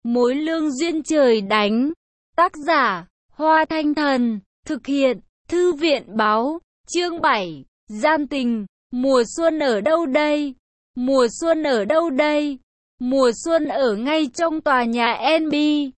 Mối lương duyên trời đánh. Tác giả, Hoa Thanh Thần. Thực hiện, Thư viện báo. Chương 7. Gian tình. Mùa xuân ở đâu đây? Mùa xuân ở đâu đây? Mùa xuân ở ngay trong tòa nhà NB.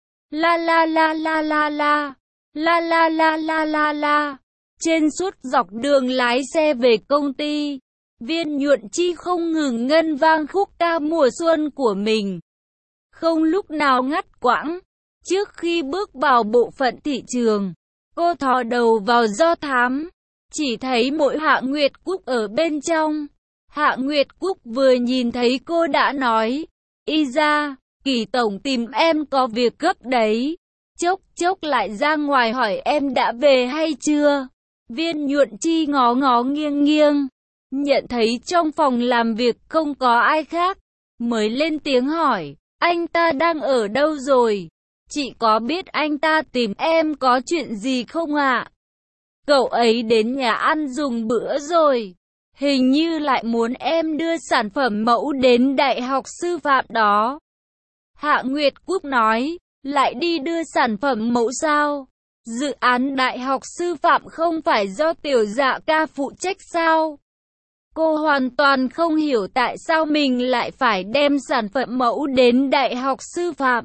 La la la la la la. La la la la la la. Trên suốt dọc đường lái xe về công ty, Viên Nhuận Chi không ngừng ngân vang khúc ca mùa xuân của mình, không lúc nào ngắt quãng. Trước khi bước vào bộ phận thị trường, cô thò đầu vào do thám, chỉ thấy mỗi Hạ Nguyệt Cúc ở bên trong. Hạ Nguyệt Cúc vừa nhìn thấy cô đã nói, y ra, Kỳ tổng tìm em có việc gấp đấy. Chốc chốc lại ra ngoài hỏi em đã về hay chưa. Viên Nhuận Chi ngó ngó nghiêng nghiêng, nhận thấy trong phòng làm việc không có ai khác, mới lên tiếng hỏi, anh ta đang ở đâu rồi? Chị có biết anh ta tìm em có chuyện gì không ạ? Cậu ấy đến nhà ăn dùng bữa rồi, hình như lại muốn em đưa sản phẩm mẫu đến Đại học Sư phạm đó. Hạ Nguyệt Cúc nói, lại đi đưa sản phẩm mẫu sao? Dự án Đại học Sư phạm không phải do Tiểu Dạ ca phụ trách sao? Cô hoàn toàn không hiểu tại sao mình lại phải đem sản phẩm mẫu đến Đại học Sư phạm.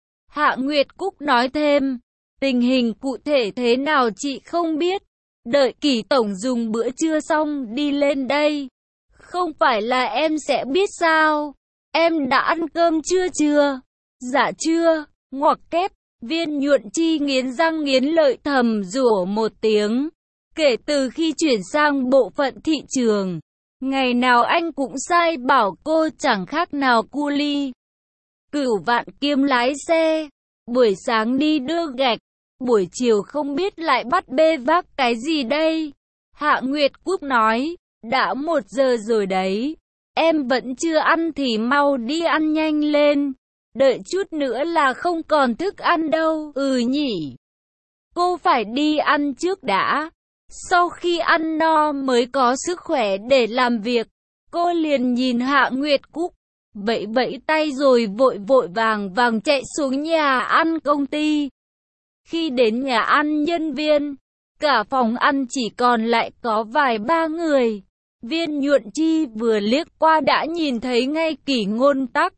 Hạ Nguyệt Cúc nói thêm, tình hình cụ thể thế nào chị không biết. Đợi Kỳ tổng dùng bữa trưa xong đi lên đây. Không phải là em sẽ biết sao? Em đã ăn cơm chưa? Dạ chưa. Ngoặc kép. Viên Nhuận Chi nghiến răng nghiến lợi thầm rủa một tiếng. Kể từ khi chuyển sang bộ phận thị trường, ngày nào anh cũng sai bảo cô chẳng khác nào cu li. Cửu vạn kiêm lái xe, buổi sáng đi đưa gạch, buổi chiều không biết lại bắt bê vác cái gì đây. Hạ Nguyệt Cúc nói, đã 1 giờ rồi đấy, em vẫn chưa ăn thì mau đi ăn nhanh lên. Đợi chút nữa là không còn thức ăn đâu. Ừ nhỉ. Cô phải đi ăn trước đã. Sau khi ăn no mới có sức khỏe để làm việc. Cô liền nhìn Hạ Nguyệt Cúc, vẫy vẫy tay rồi vội vội vàng vàng chạy xuống nhà ăn công ty. Khi đến nhà ăn nhân viên, cả phòng ăn chỉ còn lại có vài ba người. Viên Nhuận Chi vừa liếc qua đã nhìn thấy ngay Kỷ Ngôn Tắc.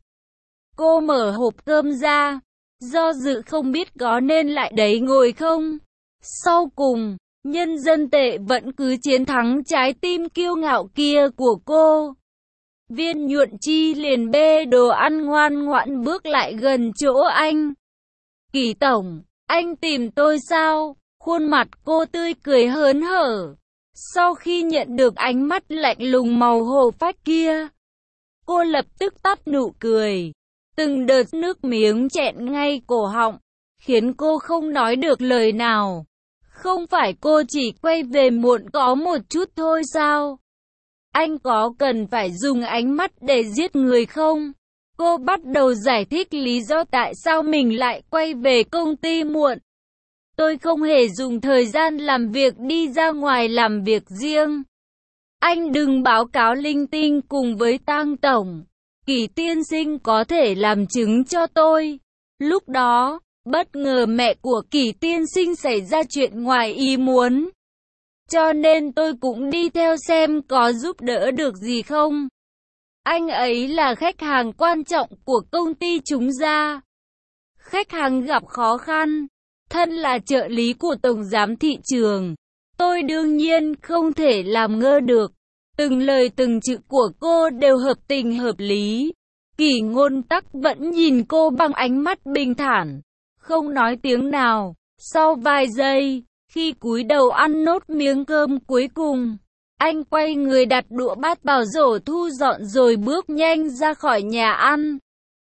Cô mở hộp cơm ra, do dự không biết có nên lại đấy ngồi không. Sau cùng, nhân dân tệ vẫn cứ chiến thắng trái tim kiêu ngạo kia của cô. Viên Nhuận Chi liền bê đồ ăn ngoan ngoãn bước lại gần chỗ anh. Kỳ tổng, anh tìm tôi sao? Khuôn mặt cô tươi cười hớn hở. Sau khi nhận được ánh mắt lạnh lùng màu hồ phách kia, cô lập tức tắt nụ cười. Từng đợt nước miếng chẹn ngay cổ họng, khiến cô không nói được lời nào. Không phải cô chỉ quay về muộn có một chút thôi sao? Anh có cần phải dùng ánh mắt để giết người không? Cô bắt đầu giải thích lý do tại sao mình lại quay về công ty muộn. Tôi không hề dùng thời gian làm việc đi ra ngoài làm việc riêng. Anh đừng báo cáo linh tinh cùng với Tang tổng. Kỳ tiên sinh có thể làm chứng cho tôi. Lúc đó, bất ngờ mẹ của Kỳ tiên sinh xảy ra chuyện ngoài ý muốn. Cho nên tôi cũng đi theo xem có giúp đỡ được gì không. Anh ấy là khách hàng quan trọng của công ty chúng ta. Khách hàng gặp khó khăn. Thân là trợ lý của tổng giám thị trường, tôi đương nhiên không thể làm ngơ được. Từng lời từng chữ của cô đều hợp tình hợp lý. Kỷ Ngôn Tắc vẫn nhìn cô bằng ánh mắt bình thản, không nói tiếng nào. Sau vài giây, khi cúi đầu ăn nốt miếng cơm cuối cùng, anh quay người đặt đũa bát vào rổ thu dọn rồi bước nhanh ra khỏi nhà ăn.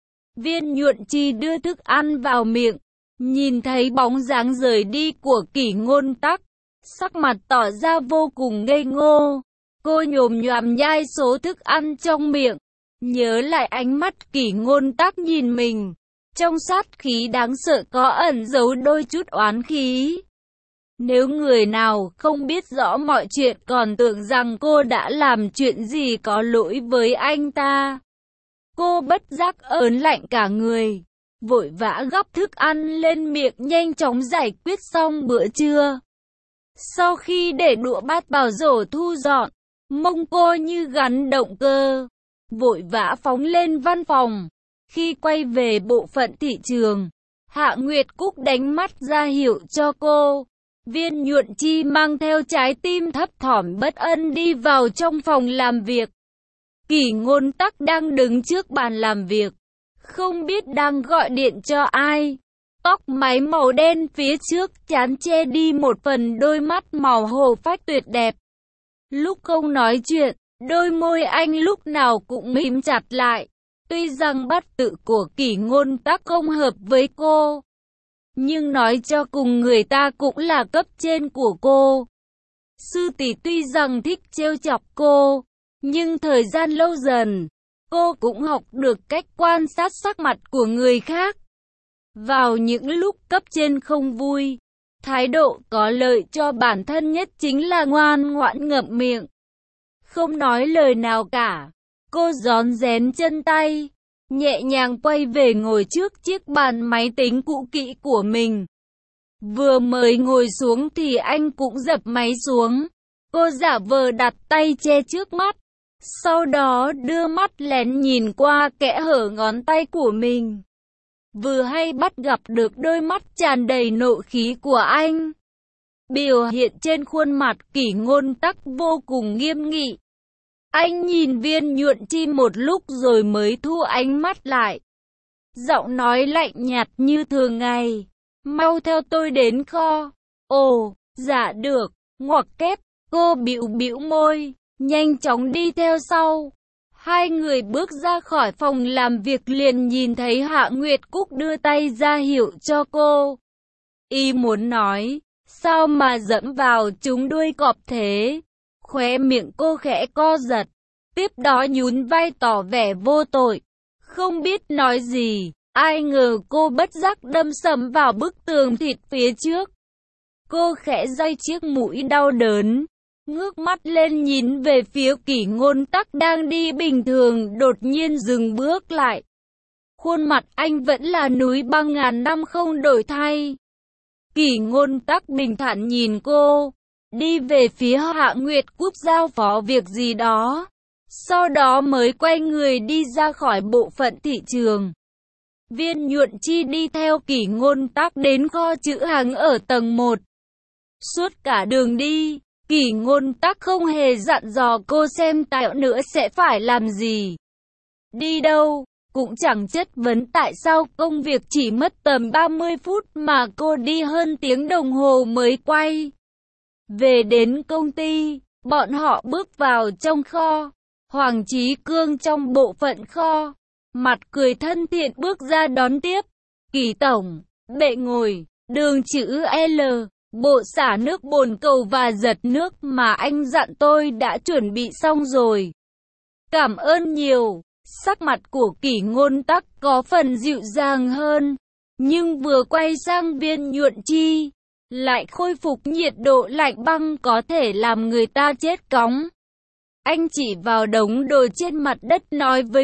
Viên Nhuận Chi đưa thức ăn vào miệng, nhìn thấy bóng dáng rời đi của Kỷ Ngôn Tắc, sắc mặt tỏ ra vô cùng ngây ngô. Cô nhồm nhoàm nhai số thức ăn trong miệng, nhớ lại ánh mắt Kỷ Ngôn Tắc nhìn mình, trong sát khí đáng sợ có ẩn giấu đôi chút oán khí. Nếu người nào không biết rõ mọi chuyện còn tưởng rằng cô đã làm chuyện gì có lỗi với anh ta, cô bất giác ớn lạnh cả người. vội vã gắp thức ăn lên miệng nhanh chóng giải quyết xong bữa trưa. Sau khi để đũa bát vào rổ thu dọn, mông cô như gắn động cơ, vội vã phóng lên văn phòng. Khi quay về bộ phận thị trường, Hạ Nguyệt Cúc đánh mắt ra hiệu cho cô. Viên Nhuận Chi mang theo trái tim thấp thỏm bất an đi vào trong phòng làm việc. Kỷ Ngôn Tắc đang đứng trước bàn làm việc, không biết đang gọi điện cho ai. Tóc mái màu đen phía trước trán che đi một phần đôi mắt màu hồ phách tuyệt đẹp. Lúc không nói chuyện, đôi môi anh lúc nào cũng mím chặt lại. Tuy rằng bát tự của Kỷ Ngôn Tắc không hợp với cô, nhưng nói cho cùng người ta cũng là cấp trên của cô. Sư tỷ tuy rằng thích trêu chọc cô, nhưng thời gian lâu dần, cô cũng học được cách quan sát sắc mặt của người khác. Vào những lúc cấp trên không vui, thái độ có lợi cho bản thân nhất chính là ngoan ngoãn ngậm miệng, không nói lời nào cả. Cô rón rén chân tay, nhẹ nhàng quay về ngồi trước chiếc bàn máy tính cũ kỹ của mình. Vừa mới ngồi xuống thì anh cũng dập máy xuống. Cô giả vờ đặt tay che trước mắt, sau đó đưa mắt lén nhìn qua kẽ hở ngón tay của mình. Vừa hay bắt gặp được đôi mắt tràn đầy nộ khí của anh. Biểu hiện trên khuôn mặt Kỷ Ngôn Tắc vô cùng nghiêm nghị. Anh nhìn Viên Nhuận Chi một lúc rồi mới thu ánh mắt lại. Giọng nói lạnh nhạt như thường ngày. Mau theo tôi đến kho. Ồ, dạ được. Ngoặc kép, cô bĩu bĩu môi, nhanh chóng đi theo sau. Hai người bước ra khỏi phòng làm việc liền nhìn thấy Hạ Nguyệt Cúc đưa tay ra hiệu cho cô. Y muốn nói, sao mà dẫm vào chúng đuôi cọp thế? Khóe miệng cô khẽ co giật, tiếp đó nhún vai tỏ vẻ vô tội, không biết nói gì. Ai ngờ cô bất giác đâm sầm vào bức tường thịt phía trước. Cô khẽ day chiếc mũi đau đớn, ngước mắt lên nhìn về phía Kỷ Ngôn Tắc đang đi bình thường, đột nhiên dừng bước lại. Khuôn mặt anh vẫn là núi băng ngàn năm không đổi thay. Kỷ Ngôn Tắc bình thản nhìn cô, đi về phía Hạ Nguyệt Cúc giao phó việc gì đó, sau đó mới quay người đi ra khỏi bộ phận thị trường. Viên Nhuận Chi đi theo Kỷ Ngôn Tắc đến kho trữ hàng ở tầng 1. Suốt cả đường đi, Kỷ Ngôn Tắc không hề dặn dò cô xem tại nữa sẽ phải làm gì, đi đâu, cũng chẳng chất vấn tại sao công việc chỉ mất tầm 30 phút mà cô đi hơn tiếng đồng hồ mới quay. Về đến công ty, bọn họ bước vào trong kho. Hoàng Chí Cương trong bộ phận kho, mặt cười thân thiện bước ra đón tiếp. Kỷ tổng, bệ ngồi, đường chữ L, bộ xả nước bồn cầu và giật nước mà anh dặn tôi đã chuẩn bị xong rồi. Cảm ơn nhiều. Sắc mặt của Kỷ Ngôn Tắc có phần dịu dàng hơn, nhưng vừa quay sang Viên Nhuận Chi, lại khôi phục nhiệt độ lạnh băng có thể làm người ta chết cóng. Anh chỉ vào đống đồ trên mặt đất nói với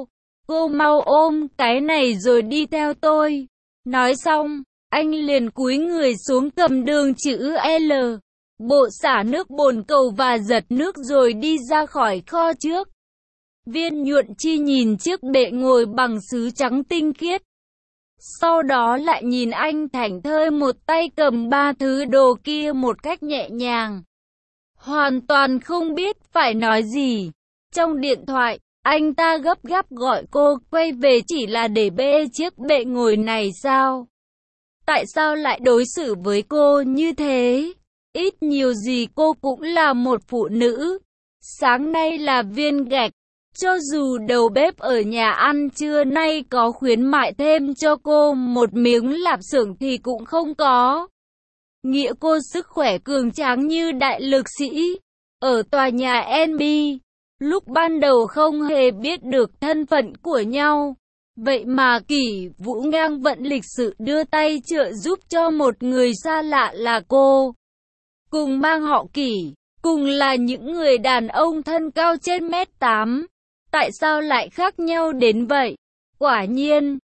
cô mau ôm cái này rồi đi theo tôi. Nói xong, anh liền cúi người xuống cầm đường chữ L, bộ xả nước bồn cầu và giật nước rồi đi ra khỏi kho trước. Viên Nhuận Chi nhìn chiếc bệ ngồi bằng sứ trắng tinh khiết, sau đó lại nhìn anh thảnh thơi một tay cầm ba thứ đồ kia một cách nhẹ nhàng, hoàn toàn không biết phải nói gì. Trong điện thoại, anh ta gấp gáp gọi cô quay về chỉ là để bê chiếc bệ ngồi này sao? Tại sao lại đối xử với cô như thế? Ít nhiều gì cô cũng là một phụ nữ. Sáng nay là viên gạch. Cho dù đầu bếp ở nhà ăn trưa nay có khuyến mại thêm cho cô một miếng lạp xưởng thì cũng không có. Nghĩa cô sức khỏe cường tráng như đại lực sĩ. Ở tòa nhà NB, lúc ban đầu không hề biết được thân phận của nhau. Vậy mà Kỷ Vũ ngang vận lịch sự đưa tay trợ giúp cho một người xa lạ là cô. Cùng mang họ Kỷ, cùng là những người đàn ông thân cao trên 1m8. Tại sao lại khác nhau đến vậy? Quả nhiên,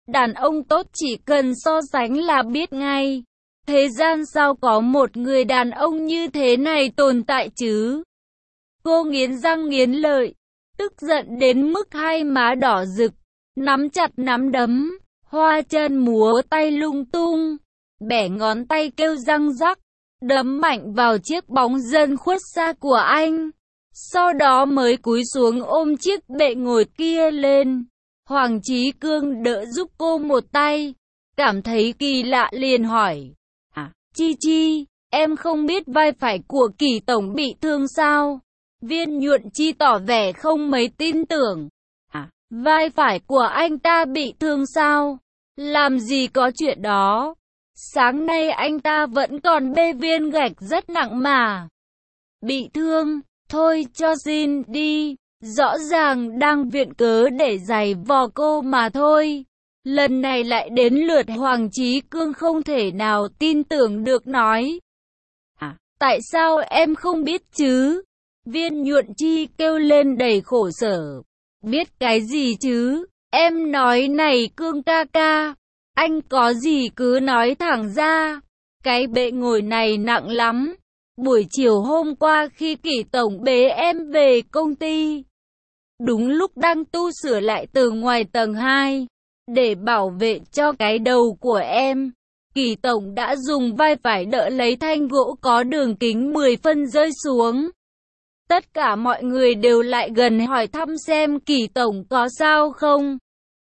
Đàn ông tốt chỉ cần so sánh là biết ngay. Thế gian sao có một người đàn ông như thế này tồn tại chứ? Cô nghiến răng nghiến lợi, tức giận đến mức hai má đỏ rực, nắm chặt nắm đấm, hoa chân múa tay lung tung, bẻ ngón tay kêu răng rắc, đấm mạnh vào chiếc bóng dân khuất xa của anh. Sau đó mới cúi xuống ôm chiếc bệ ngồi kia lên. Hoàng Chí Cương đỡ giúp cô một tay, cảm thấy kỳ lạ liền hỏi. Chi Chi, em không biết vai phải của Kỳ tổng bị thương sao? Viên Nhuận Chi tỏ vẻ không mấy tin tưởng. Vai phải của anh ta bị thương sao? Làm gì có chuyện đó. Sáng nay anh ta vẫn còn bê viên gạch rất nặng mà. Bị thương, thôi cho xin đi. Rõ ràng đang viện cớ để giày vò cô mà thôi. Lần này lại đến lượt Hoàng Chí Cương không thể nào tin tưởng được nói. Tại sao em không biết chứ? Viên Nhuận Chi kêu lên đầy khổ sở. Biết cái gì chứ? Em nói này Cương ca ca, anh có gì cứ nói thẳng ra. Cái bệ ngồi này nặng lắm. Buổi chiều hôm qua khi Kỳ tổng bế em về công ty, đúng lúc đang tu sửa lại từ ngoài tầng 2, để bảo vệ cho cái đầu của em, Kỳ tổng đã dùng vai phải đỡ lấy thanh gỗ có đường kính 10 phân rơi xuống. Tất cả mọi người đều lại gần hỏi thăm xem Kỳ tổng có sao không.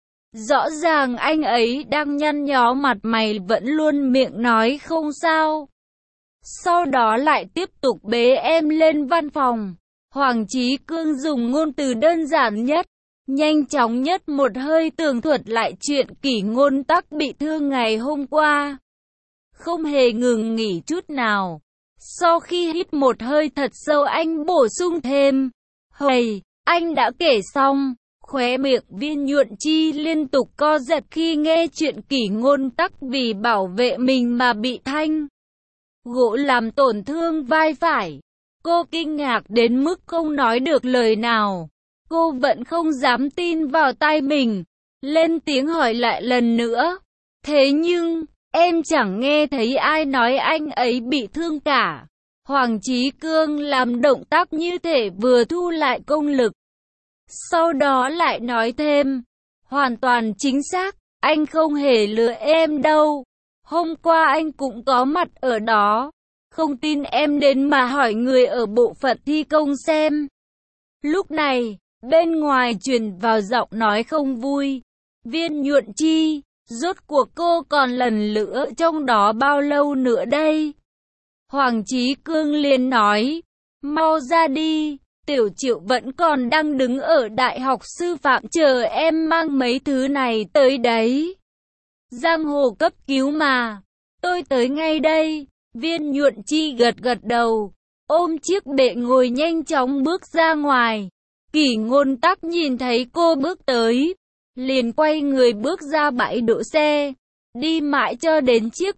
Rõ ràng anh ấy đang nhăn nhó mặt mày vẫn luôn miệng nói không sao. Sau đó lại tiếp tục bế em lên văn phòng. Hoàng Chí Cương dùng ngôn từ đơn giản nhất, nhanh chóng nhất một hơi tường thuật lại chuyện Kỷ Ngôn Tắc bị thương ngày hôm qua. Không hề ngừng nghỉ chút nào. Sau khi hít một hơi thật sâu anh bổ sung thêm. Hầy, anh đã kể xong. Khóe miệng Viên Nhuận Chi liên tục co giật khi nghe chuyện Kỷ Ngôn Tắc vì bảo vệ mình mà bị thanh gỗ làm tổn thương vai phải. Cô kinh ngạc đến mức không nói được lời nào. Cô vẫn không dám tin vào tai mình. Lên tiếng hỏi lại lần nữa. Thế nhưng, em chẳng nghe thấy ai nói anh ấy bị thương cả. Hoàng Chí Cương làm động tác như thể vừa thu lại công lực. Sau đó lại nói thêm. Hoàn toàn chính xác, anh không hề lừa em đâu. Hôm qua anh cũng có mặt ở đó. Không tin em đến mà hỏi người ở bộ phận thi công xem. Lúc này, bên ngoài truyền vào giọng nói không vui. Viên Nhuận Chi, rốt cuộc cô còn lần nữa trong đó bao lâu nữa đây? Hoàng Chí Cương liền nói, mau ra đi, Tiểu Triệu vẫn còn đang đứng ở Đại học Sư phạm chờ em mang mấy thứ này tới đấy. Giang hồ cấp cứu mà, tôi tới ngay đây. Viên Nhuận Chi gật gật đầu, ôm chiếc bệ ngồi nhanh chóng bước ra ngoài. Kỷ Ngôn Tắc nhìn thấy cô bước tới, liền quay người bước ra bãi đỗ xe, đi mãi cho đến chiếc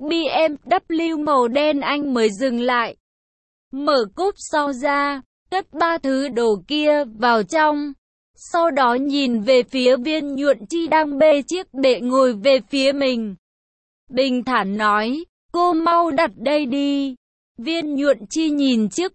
BMW màu đen anh mới dừng lại. Mở cốp sau ra, cất 3 thứ đồ kia vào trong, sau đó nhìn về phía Viên Nhuận Chi đang bê chiếc bệ ngồi về phía mình. Bình thản nói, cô mau đặt đây đi. Viên Nhuận Chi nhìn chiếc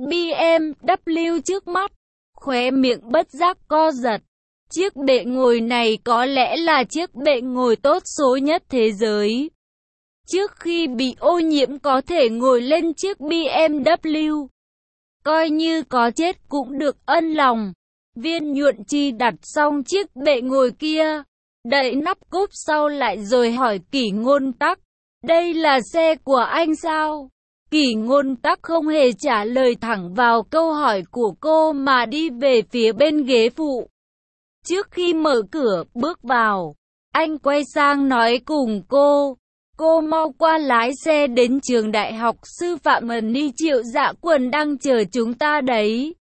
BMW trước mắt, khóe miệng bất giác co giật. Chiếc bệ ngồi này có lẽ là chiếc bệ ngồi tốt số nhất thế giới. Trước khi bị ô nhiễm có thể ngồi lên chiếc BMW, coi như có chết cũng được ân lòng. Viên Nhuận Chi đặt xong chiếc bệ ngồi kia, đậy nắp cốp sau lại rồi hỏi Kỷ Ngôn Tắc, đây là xe của anh sao? Kỷ Ngôn Tắc không hề trả lời thẳng vào câu hỏi của cô mà đi về phía bên ghế phụ. Trước khi mở cửa bước vào, anh quay sang nói cùng cô mau qua lái xe đến trường Đại học Sư phạm Ni Triệu Dạ Quần đang chờ chúng ta đấy.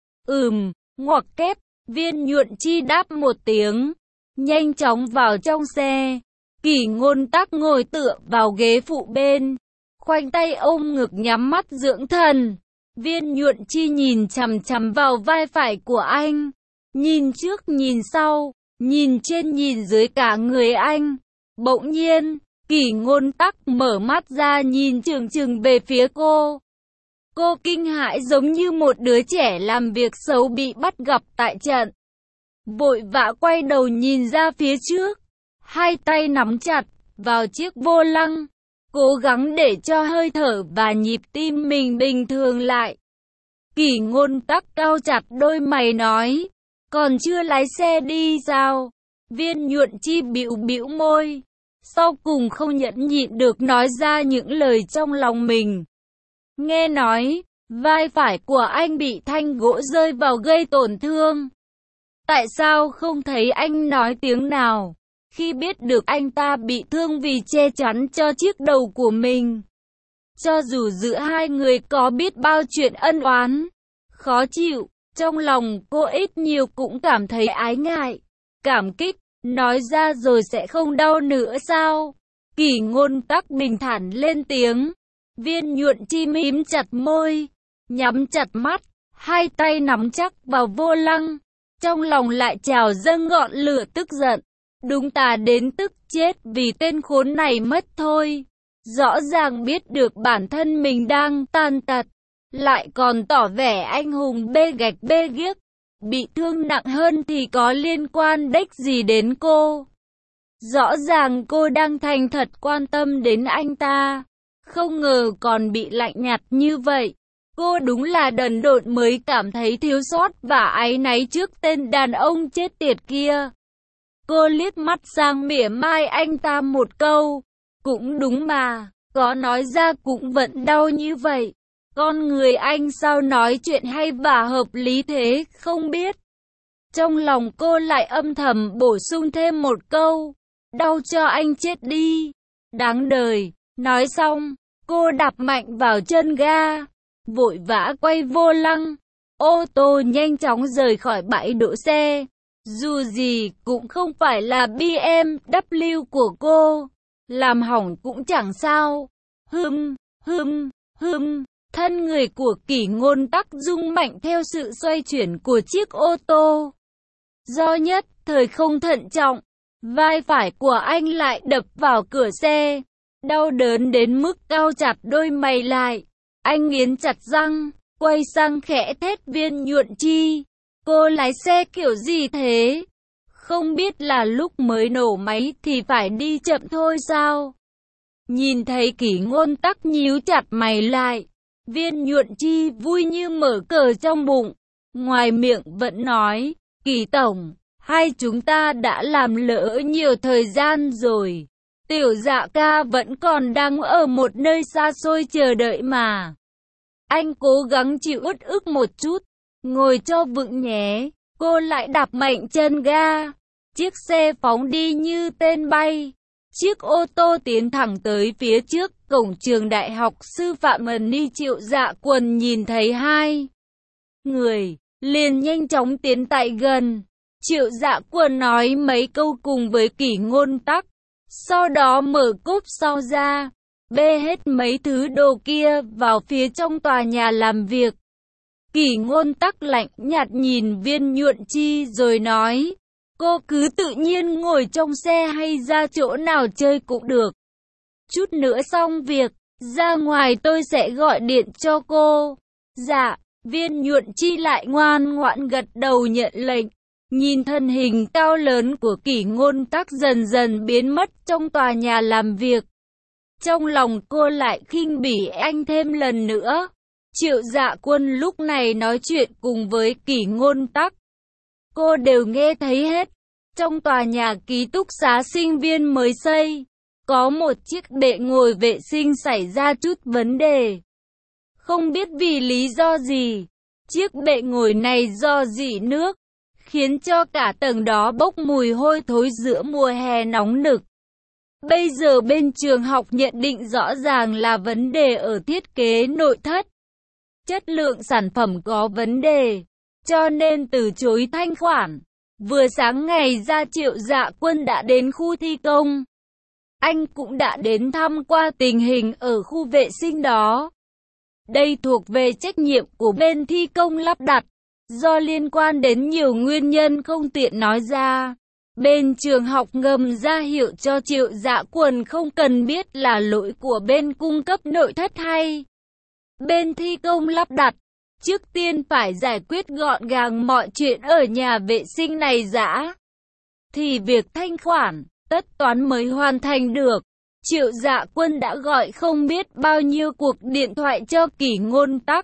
Ngoặc kép, Viên Nhuận Chi đáp một tiếng, nhanh chóng vào trong xe. Kỷ Ngôn Tắc ngồi tựa vào ghế phụ bên, khoanh tay ôm ngực nhắm mắt dưỡng thần. Viên Nhuận Chi nhìn chằm chằm vào vai phải của anh, nhìn trước nhìn sau, nhìn trên nhìn dưới cả người anh. Bỗng nhiên, Kỷ Ngôn Tắc mở mắt ra nhìn chừng chừng về phía cô. Cô kinh hãi giống như một đứa trẻ làm việc xấu bị bắt gặp tại trận. Vội vã quay đầu nhìn ra phía trước, hai tay nắm chặt vào chiếc vô lăng, cố gắng để cho hơi thở và nhịp tim mình bình thường lại. Kỷ Ngôn Tắc cau chặt đôi mày nói, còn chưa lái xe đi sao? Viên Nhuận Chi bĩu bĩu môi, sau cùng không nhẫn nhịn được nói ra những lời trong lòng mình. Nghe nói, vai phải của anh bị thanh gỗ rơi vào gây tổn thương. Tại sao không thấy anh nói tiếng nào, khi biết được anh ta bị thương vì che chắn cho chiếc đầu của mình? Cho dù giữa hai người có biết bao chuyện ân oán, khó chịu, trong lòng cô ít nhiều cũng cảm thấy ái ngại, cảm kích, nói ra rồi sẽ không đau nữa sao? Kỷ Ngôn Tắc bình thản lên tiếng. Viên Nhuận Chi mím chặt môi, nhắm chặt mắt, hai tay nắm chắc vào vô lăng, trong lòng lại trào dâng ngọn lửa tức giận. Đúng ta đến tức chết vì tên khốn này mất thôi. Rõ ràng biết được bản thân mình đang tàn tật, lại còn tỏ vẻ anh hùng bê gạch bê ghiếc. Bị thương nặng hơn thì có liên quan đếch gì đến cô. Rõ ràng cô đang thành thật quan tâm đến anh ta, không ngờ còn bị lạnh nhạt như vậy. Cô đúng là đần độn mới cảm thấy thiếu sót và áy náy trước tên đàn ông chết tiệt kia. Cô liếc mắt sang mỉa mai anh ta một câu. Cũng đúng mà, có nói ra cũng vẫn đau như vậy. Con người anh sao nói chuyện hay và hợp lý thế không biết. Trong lòng cô lại âm thầm bổ sung thêm một câu. Đau cho anh chết đi. Đáng đời. Nói xong, cô đạp mạnh vào chân ga, vội vã quay vô lăng. Ô tô nhanh chóng rời khỏi bãi đỗ xe. Dù gì cũng không phải là BMW của cô, làm hỏng cũng chẳng sao. Thân người của Kỷ Ngôn Tắc rung mạnh theo sự xoay chuyển của chiếc ô tô. Do nhất thời không thận trọng, vai phải của anh lại đập vào cửa xe. Đau đớn đến mức cau chặt đôi mày lại. Anh nghiến chặt răng, quay sang khẽ thét Viên Nhuận Chi. Cô lái xe kiểu gì thế? Không biết là lúc mới nổ máy thì phải đi chậm thôi sao? Nhìn thấy Kỷ Ngôn Tắc nhíu chặt mày lại, Viên Nhuận Chi vui như mở cờ trong bụng. Ngoài miệng vẫn nói, Kỷ tổng, hai chúng ta đã làm lỡ nhiều thời gian rồi. Tiểu Dạ ca vẫn còn đang ở một nơi xa xôi chờ đợi mà. Anh cố gắng chịu uất ức một chút, ngồi cho vững nhé. Cô lại đạp mạnh chân ga. Chiếc xe phóng đi như tên bay. Chiếc ô tô tiến thẳng tới phía trước cổng trường đại học sư phạm Ni. Triệu Dạ Quần nhìn thấy hai người, liền nhanh chóng tiến tại gần. Triệu Dạ Quần nói mấy câu cùng với Kỷ Ngôn Tắc, sau đó mở cốp sau ra, bê hết mấy thứ đồ kia vào phía trong tòa nhà làm việc. Kỷ Ngôn Tắc lạnh nhạt nhìn Viên Nhuận Chi rồi nói, cô cứ tự nhiên ngồi trong xe hay ra chỗ nào chơi cũng được. Chút nữa xong việc, ra ngoài tôi sẽ gọi điện cho cô. Dạ, Viên Nhuận Chi lại ngoan ngoãn gật đầu nhận lệnh. Nhìn thân hình cao lớn của Kỷ Ngôn Tắc dần dần biến mất trong tòa nhà làm việc. Trong lòng cô lại khinh bỉ anh thêm lần nữa. Triệu Dạ Quân lúc này nói chuyện cùng với Kỷ Ngôn Tắc. Cô đều nghe thấy hết. Trong tòa nhà ký túc xá sinh viên mới xây, có một chiếc bệ ngồi vệ sinh xảy ra chút vấn đề. Không biết vì lý do gì, chiếc bệ ngồi này do rỉ nước, khiến cho cả tầng đó bốc mùi hôi thối giữa mùa hè nóng nực. Bây giờ bên trường học nhận định rõ ràng là vấn đề ở thiết kế nội thất. Chất lượng sản phẩm có vấn đề, cho nên từ chối thanh khoản. Vừa sáng ngày ra Triệu Dạ Quân đã đến khu thi công. Anh cũng đã đến thăm qua tình hình ở khu vệ sinh đó. Đây thuộc về trách nhiệm của bên thi công lắp đặt, do liên quan đến nhiều nguyên nhân không tiện nói ra. Bên trường học ngầm ra hiệu cho Triệu Dạ Quần không cần biết là lỗi của bên cung cấp nội thất hay bên thi công lắp đặt. Trước tiên phải giải quyết gọn gàng mọi chuyện ở nhà vệ sinh này đã, thì việc thanh khoản, tất toán mới hoàn thành được. Triệu Dạ Quân đã gọi không biết bao nhiêu cuộc điện thoại cho Kỷ Ngôn Tắc.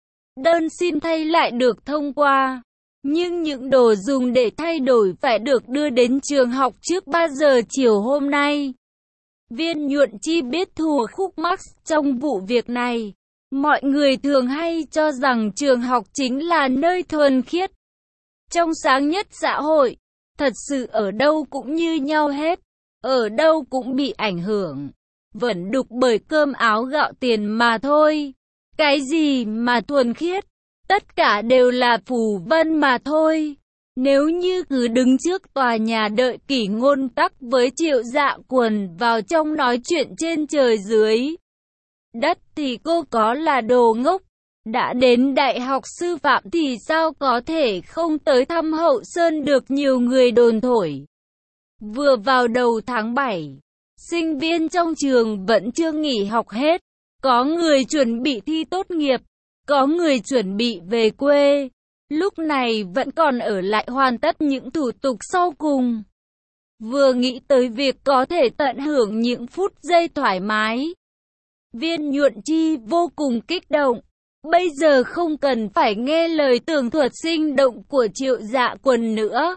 Đơn xin thay lại được thông qua, nhưng những đồ dùng để thay đổi phải được đưa đến trường học trước 3 giờ chiều hôm nay. Viên Nhuận Chi biết thù khúc mắc trong vụ việc này. Mọi người thường hay cho rằng trường học chính là nơi thuần khiết, trong sáng nhất xã hội. Thật sự ở đâu cũng như nhau hết, ở đâu cũng bị ảnh hưởng, vẫn đục bởi cơm áo gạo tiền mà thôi. Cái gì mà thuần khiết, tất cả đều là phù vân mà thôi. Nếu như cứ đứng trước tòa nhà đợi Kỷ Ngôn Tắc với Triệu Dạ Quần vào trong nói chuyện trên trời dưới đất thì cô có là đồ ngốc. Đã đến Đại học Sư phạm thì sao có thể không tới thăm Hậu Sơn được, nhiều người đồn thổi. Vừa vào đầu tháng 7, sinh viên trong trường vẫn chưa nghỉ học hết. Có người chuẩn bị thi tốt nghiệp, có người chuẩn bị về quê. Lúc này vẫn còn ở lại hoàn tất những thủ tục sau cùng. Vừa nghĩ tới việc có thể tận hưởng những phút giây thoải mái, Viên Nhuận Chi vô cùng kích động. Bây giờ không cần phải nghe lời tường thuật sinh động của Triệu Dạ Quần nữa.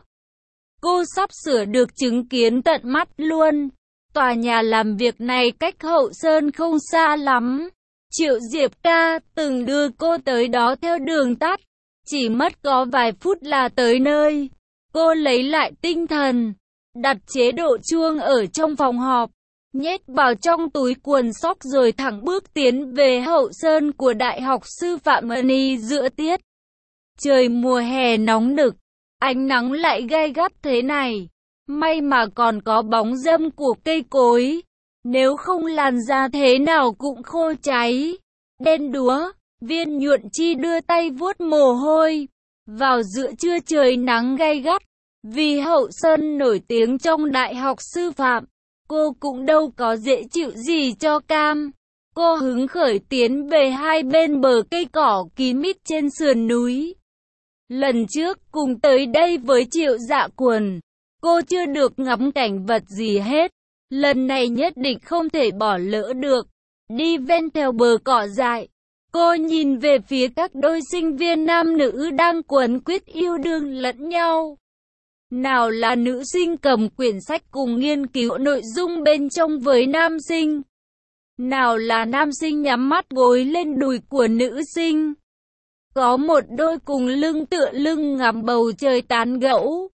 Cô sắp sửa được chứng kiến tận mắt luôn. Tòa nhà làm việc này cách Hậu Sơn không xa lắm. Triệu Diệp ca từng đưa cô tới đó theo đường tắt. Chỉ mất có vài phút là tới nơi. Cô lấy lại tinh thần, đặt chế độ chuông ở trong phòng họp, nhét vào trong túi quần sóc rồi thẳng bước tiến về Hậu Sơn của Đại học Sư phạm Mani. Giữa tiết trời mùa hè nóng nực, ánh nắng lại gay gắt thế này, may mà còn có bóng râm của cây cối, nếu không làn da thế nào cũng khô cháy, đen đúa. Viên Nhuận Chi đưa tay vuốt mồ hôi. Vào giữa trưa trời nắng gay gắt, vì Hậu Sơn nổi tiếng trong Đại học Sư phạm, cô cũng đâu có dễ chịu gì cho cam. Cô hứng khởi tiến về hai bên bờ cây cỏ kín mít trên sườn núi. Lần trước cùng tới đây với Triệu Dạ Quần, cô chưa được ngắm cảnh vật gì hết. Lần này nhất định không thể bỏ lỡ được. Đi ven theo bờ cỏ dại, cô nhìn về phía các đôi sinh viên nam nữ đang quấn quýt yêu đương lẫn nhau. Nào là nữ sinh cầm quyển sách cùng nghiên cứu nội dung bên trong với nam sinh, nào là nam sinh nhắm mắt gối lên đùi của nữ sinh. Có một đôi cùng lưng tựa lưng ngắm bầu trời tán gẫu,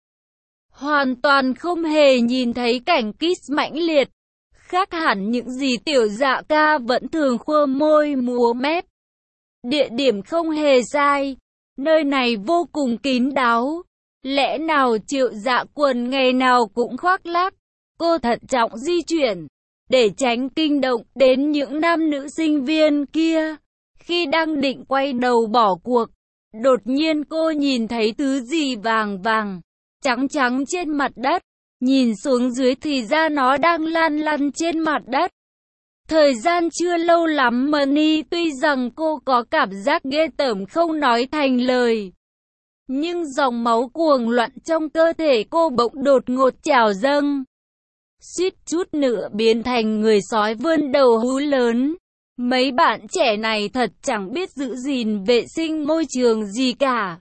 hoàn toàn không hề nhìn thấy cảnh kiss mãnh liệt, khác hẳn những gì Tiểu Dạ ca vẫn thường khua môi múa mép. Địa điểm không hề sai, nơi này vô cùng kín đáo. Lẽ nào Triệu Dạ Quần ngày nào cũng khoác lác? Cô thận trọng di chuyển, để tránh kinh động đến những nam nữ sinh viên kia. Khi đang định quay đầu bỏ cuộc, đột nhiên cô nhìn thấy thứ gì vàng vàng, trắng trắng trên mặt đất. Nhìn xuống dưới thì ra nó đang lăn lăn trên mặt đất. Thời gian chưa lâu lắm Mani, tuy rằng cô có cảm giác ghê tởm không nói thành lời, nhưng dòng máu cuồng loạn trong cơ thể cô bỗng đột ngột trào dâng, suýt chút nữa biến thành người sói vươn đầu hú lớn. Mấy bạn trẻ này thật chẳng biết giữ gìn vệ sinh môi trường gì cả.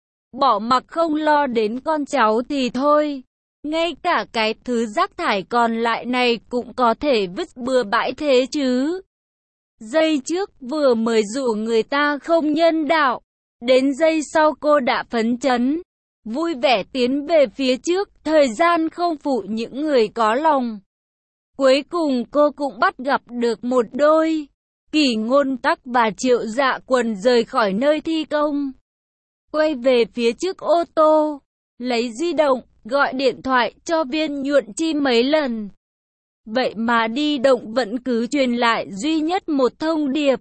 Bỏ mặc không lo đến con cháu thì thôi, ngay cả cái thứ rác thải còn lại này cũng có thể vứt bừa bãi thế chứ. Giây trước vừa mới dụ người ta không nhân đạo, đến giây sau cô đã phấn chấn, vui vẻ tiến về phía trước. Thời gian không phụ những người có lòng. Cuối cùng cô cũng bắt gặp được một đôi. Kỷ Ngôn Tắc và Triệu Dạ Quần rời khỏi nơi thi công, quay về phía trước ô tô, lấy di động, gọi điện thoại cho Viên Nhuận Chi mấy lần. Vậy mà di động vẫn cứ truyền lại duy nhất một thông điệp.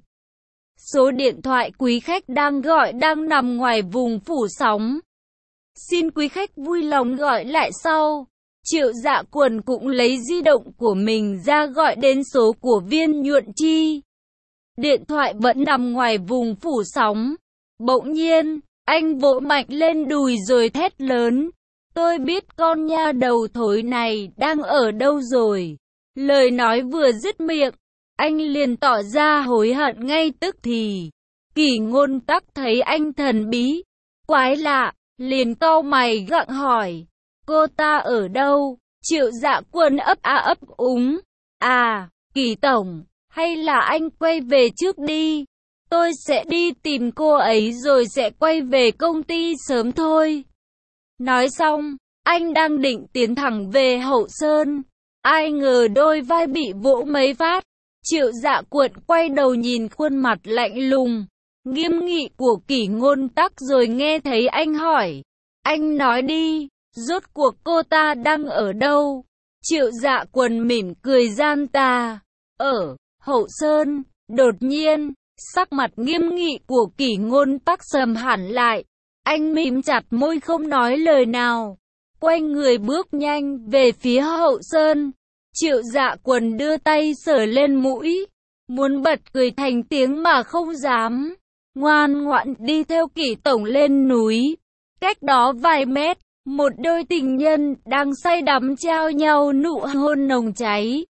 Số điện thoại quý khách đang gọi đang nằm ngoài vùng phủ sóng. Xin quý khách vui lòng gọi lại sau. Triệu Dạ Quần cũng lấy di động của mình ra gọi đến số của Viên Nhuận Chi. Điện thoại vẫn nằm ngoài vùng phủ sóng. Bỗng nhiên, anh vỗ mạnh lên đùi rồi thét lớn. Tôi biết con nha đầu thối này đang ở đâu rồi. Lời nói vừa dứt miệng, anh liền tỏ ra hối hận ngay tức thì. Kỷ Ngôn Tắc thấy anh thần bí, quái lạ, liền cau mày gặng hỏi. Cô ta ở đâu? Triệu Dạ Quân ấp úng. À, Kỷ tổng, hay là anh quay về trước đi. Tôi sẽ đi tìm cô ấy rồi sẽ quay về công ty sớm thôi. Nói xong, anh đang định tiến thẳng về Hậu Sơn. Ai ngờ đôi vai bị vỗ mấy phát. Triệu Dạ Quận quay đầu nhìn khuôn mặt lạnh lùng, nghiêm nghị của Kỷ Ngôn Tắc rồi nghe thấy anh hỏi. Anh nói đi, rốt cuộc cô ta đang ở đâu? Triệu Dạ Quần mỉm cười gian tà. Ở Hậu Sơn. Đột nhiên, sắc mặt nghiêm nghị của Kỷ Ngôn Tắc sầm hẳn lại. Anh mím chặt môi không nói lời nào, quay người bước nhanh về phía Hậu Sơn. Triệu Dạ Quần đưa tay sờ lên mũi, muốn bật cười thành tiếng mà không dám. Ngoan ngoãn đi theo Kỷ tổng lên núi. Cách đó vài mét, một đôi tình nhân đang say đắm trao nhau nụ hôn nồng cháy.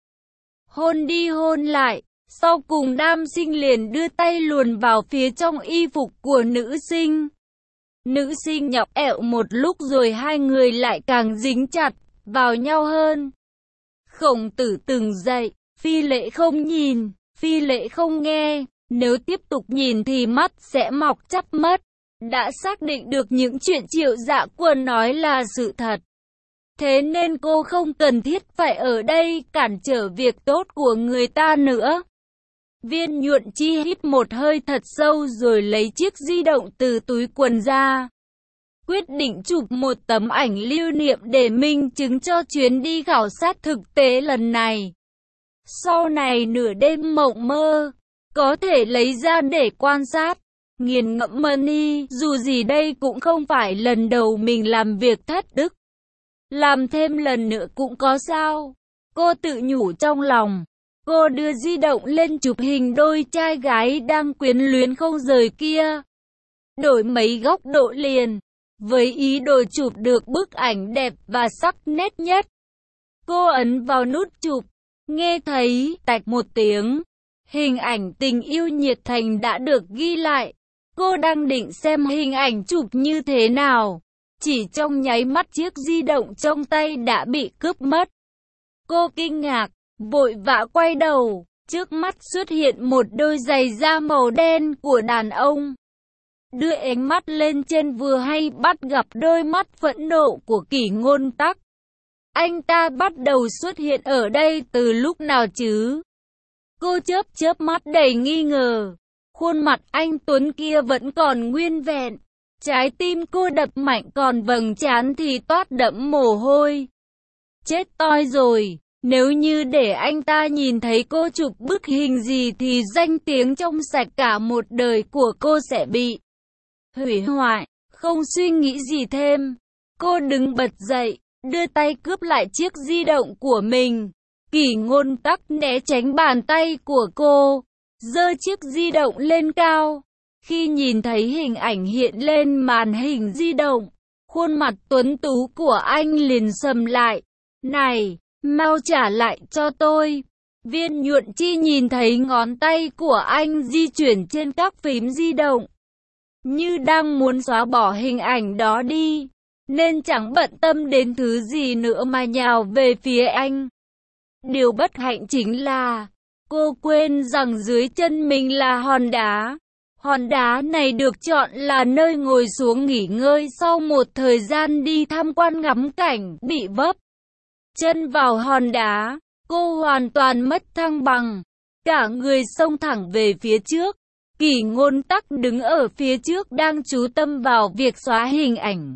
Hôn đi hôn lại, sau cùng nam sinh liền đưa tay luồn vào phía trong y phục của nữ sinh. Nữ sinh nhõng ẹo một lúc rồi hai người lại càng dính chặt vào nhau hơn. Khổng Tử từng dạy, phi lễ không nhìn, phi lễ không nghe, nếu tiếp tục nhìn thì mắt sẽ mọc chắp mất. Đã xác định được những chuyện Triệu Dạ Quân nói là sự thật. Thế nên cô không cần thiết phải ở đây cản trở việc tốt của người ta nữa. Viên Nhuận Chi hít một hơi thật sâu rồi lấy chiếc di động từ túi quần ra. Quyết định chụp một tấm ảnh lưu niệm để minh chứng cho chuyến đi khảo sát thực tế lần này. Sau này nửa đêm mộng mơ, có thể lấy ra để quan sát, nghiền ngẫm money. Dù gì đây cũng không phải lần đầu mình làm việc thất đức. Làm thêm lần nữa cũng có sao. Cô tự nhủ trong lòng. Cô đưa di động lên chụp hình đôi trai gái đang quyến luyến không rời kia. Đổi mấy góc độ liền, với ý đồ chụp được bức ảnh đẹp và sắc nét nhất. Cô ấn vào nút chụp, nghe thấy tạch một tiếng. Hình ảnh tình yêu nhiệt thành đã được ghi lại. Cô đang định xem hình ảnh chụp như thế nào. Chỉ trong nháy mắt chiếc di động trong tay đã bị cướp mất. Cô kinh ngạc, vội vã quay đầu. Trước mắt xuất hiện một đôi giày da màu đen của đàn ông. Đưa ánh mắt lên trên vừa hay bắt gặp đôi mắt phẫn nộ của Kỷ Ngôn Tắc. Anh ta bắt đầu xuất hiện ở đây từ lúc nào chứ? Cô chớp mắt đầy nghi ngờ. Khuôn mặt anh tuấn kia vẫn còn nguyên vẹn. Trái tim cô đập mạnh còn vầng trán thì toát đẫm mồ hôi. Chết toi rồi, nếu như để anh ta nhìn thấy cô chụp bức hình gì thì danh tiếng trong sạch cả một đời của cô sẽ bị hủy hoại. Không suy nghĩ gì thêm, cô đứng bật dậy, đưa tay cướp lại chiếc di động của mình. Kỷ Ngôn Tắc né tránh bàn tay của cô, giơ chiếc di động lên cao. Khi nhìn thấy hình ảnh hiện lên màn hình di động, khuôn mặt tuấn tú của anh liền sầm lại. Này, mau trả lại cho tôi. Viên Nhuận Chi nhìn thấy ngón tay của anh di chuyển trên các phím di động, như đang muốn xóa bỏ hình ảnh đó đi, nên chẳng bận tâm đến thứ gì nữa mà nhào về phía anh. Điều bất hạnh chính là, cô quên rằng dưới chân mình là hòn đá. Hòn đá này được chọn là nơi ngồi xuống nghỉ ngơi sau một thời gian đi tham quan ngắm cảnh. Bị vấp chân vào hòn đá, cô hoàn toàn mất thăng bằng, cả người xông thẳng về phía trước. Kỷ Ngôn Tắc đứng ở phía trước đang chú tâm vào việc xóa hình ảnh,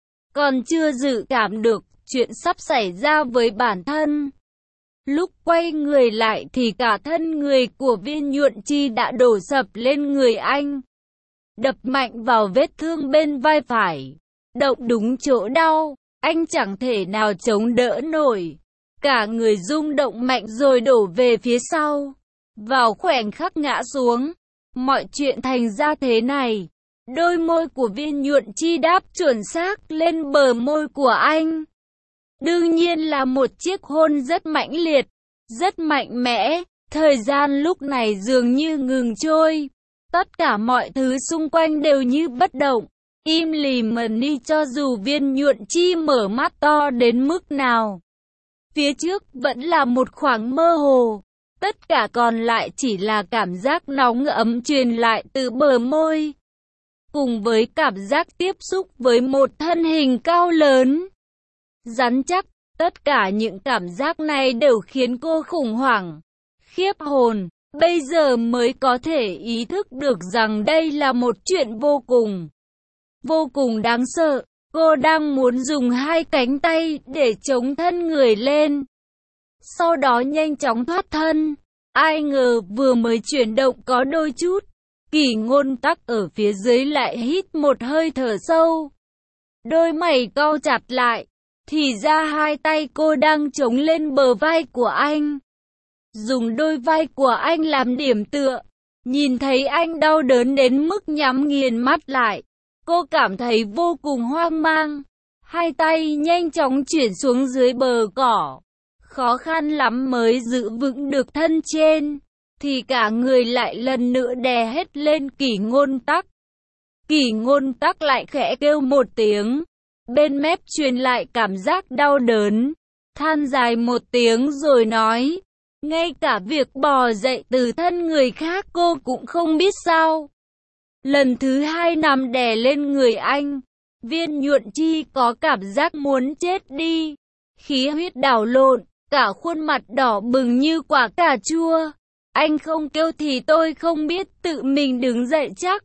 còn chưa dự cảm được chuyện sắp xảy ra với bản thân. Lúc quay người lại thì cả thân người của Viên Nhuận Chi đã đổ sập lên người anh, đập mạnh vào vết thương bên vai phải, động đúng chỗ đau. anh chẳng thể nào chống đỡ nổi. Cả người rung động mạnh rồi đổ về phía sau. Vào khoảnh khắc ngã xuống, mọi chuyện thành ra thế này. Đôi môi của Viên Nhuận Chi đáp chuẩn xác lên bờ môi của anh. Đương nhiên là một chiếc hôn rất mãnh liệt, rất mạnh mẽ. Thời gian lúc này dường như ngừng trôi. Tất cả mọi thứ xung quanh đều như bất động, im lìm mà đi, cho dù Viên Nhuận Chi mở mắt to đến mức nào. Phía trước vẫn là một khoảng mơ hồ. Tất cả còn lại chỉ là cảm giác nóng ấm truyền lại từ bờ môi, cùng với cảm giác tiếp xúc với một thân hình cao lớn, rắn chắc. Tất cả những cảm giác này đều khiến cô khủng hoảng, khiếp hồn. Bây giờ mới có thể ý thức được rằng đây là một chuyện vô cùng đáng sợ. Cô đang muốn dùng hai cánh tay để chống thân người lên, sau đó nhanh chóng thoát thân. Ai ngờ vừa mới chuyển động có đôi chút, Kỷ Ngôn Tắc ở phía dưới lại hít một hơi thở sâu. Đôi mày cau chặt lại, thì ra hai tay cô đang chống lên bờ vai của anh, dùng đôi vai của anh làm điểm tựa. Nhìn thấy anh đau đớn đến mức nhắm nghiền mắt lại, cô cảm thấy vô cùng hoang mang. Hai tay nhanh chóng chuyển xuống dưới bờ cỏ, khó khăn lắm mới giữ vững được thân trên, thì cả người lại lần nữa đè hết lên Kỷ Ngôn Tắc. Kỷ Ngôn Tắc lại khẽ kêu một tiếng, bên mép truyền lại cảm giác đau đớn, than dài một tiếng rồi nói, ngay cả việc bò dậy từ thân người khác cô cũng không biết sao. Lần thứ hai nằm đè lên người anh, Viên Nhuận Chi có cảm giác muốn chết đi, khí huyết đảo lộn, cả khuôn mặt đỏ bừng như quả cà chua. Anh không kêu thì tôi không biết tự mình đứng dậy chắc.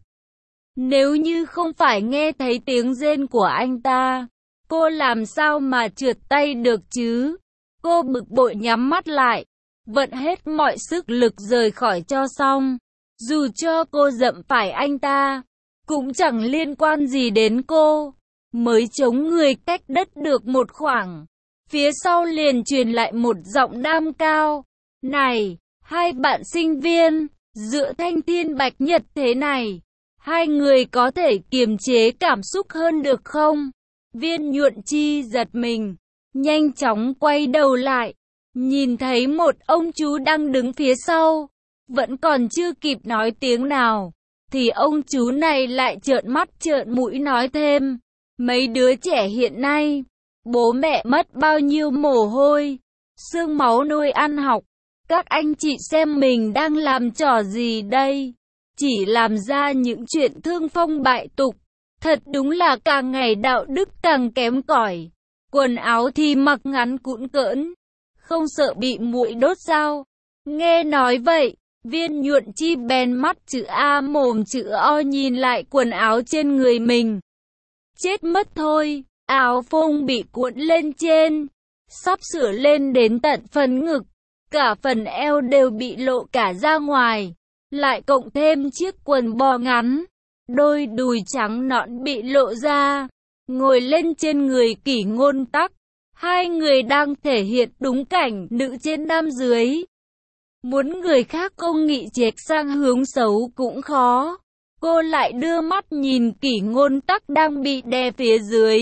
Nếu như không phải nghe thấy tiếng rên của anh ta, cô làm sao mà trượt tay được chứ? Cô bực bội nhắm mắt lại, vận hết mọi sức lực rời khỏi cho xong. Dù cho cô dậm phải anh ta, cũng chẳng liên quan gì đến cô. Mới chống người cách đất được một khoảng, phía sau liền truyền lại một giọng nam cao. Này, hai bạn sinh viên, giữa thanh thiên bạch nhật thế này, hai người có thể kiềm chế cảm xúc hơn được không? Viên Nhuận Chi giật mình, nhanh chóng quay đầu lại, nhìn thấy một ông chú đang đứng phía sau. Vẫn còn chưa kịp nói tiếng nào, thì ông chú này lại trợn mắt trợn mũi nói thêm, mấy đứa trẻ hiện nay, bố mẹ mất bao nhiêu mồ hôi, xương máu nuôi ăn học. Các anh chị xem mình đang làm trò gì đây? Chỉ làm ra những chuyện thương phong bại tục. Thật đúng là càng ngày đạo đức càng kém cỏi. Quần áo thì mặc ngắn cũn cỡn, không sợ bị muỗi đốt sao? Nghe nói vậy, Viên Nhuận Chi bèn mắt chữ A mồm chữ O nhìn lại quần áo trên người mình. Chết mất thôi, áo phông bị cuộn lên trên, sắp sửa lên đến tận phần ngực, cả phần eo đều bị lộ cả ra ngoài, lại cộng thêm chiếc quần bò ngắn, đôi đùi trắng nõn bị lộ ra, ngồi lên trên người Kỷ Ngôn Tắc. Hai người đang thể hiện đúng cảnh nữ trên nam dưới. Muốn người khác không nghĩ chệch sang hướng xấu cũng khó. Cô lại đưa mắt nhìn Kỷ Ngôn Tắc đang bị đè phía dưới,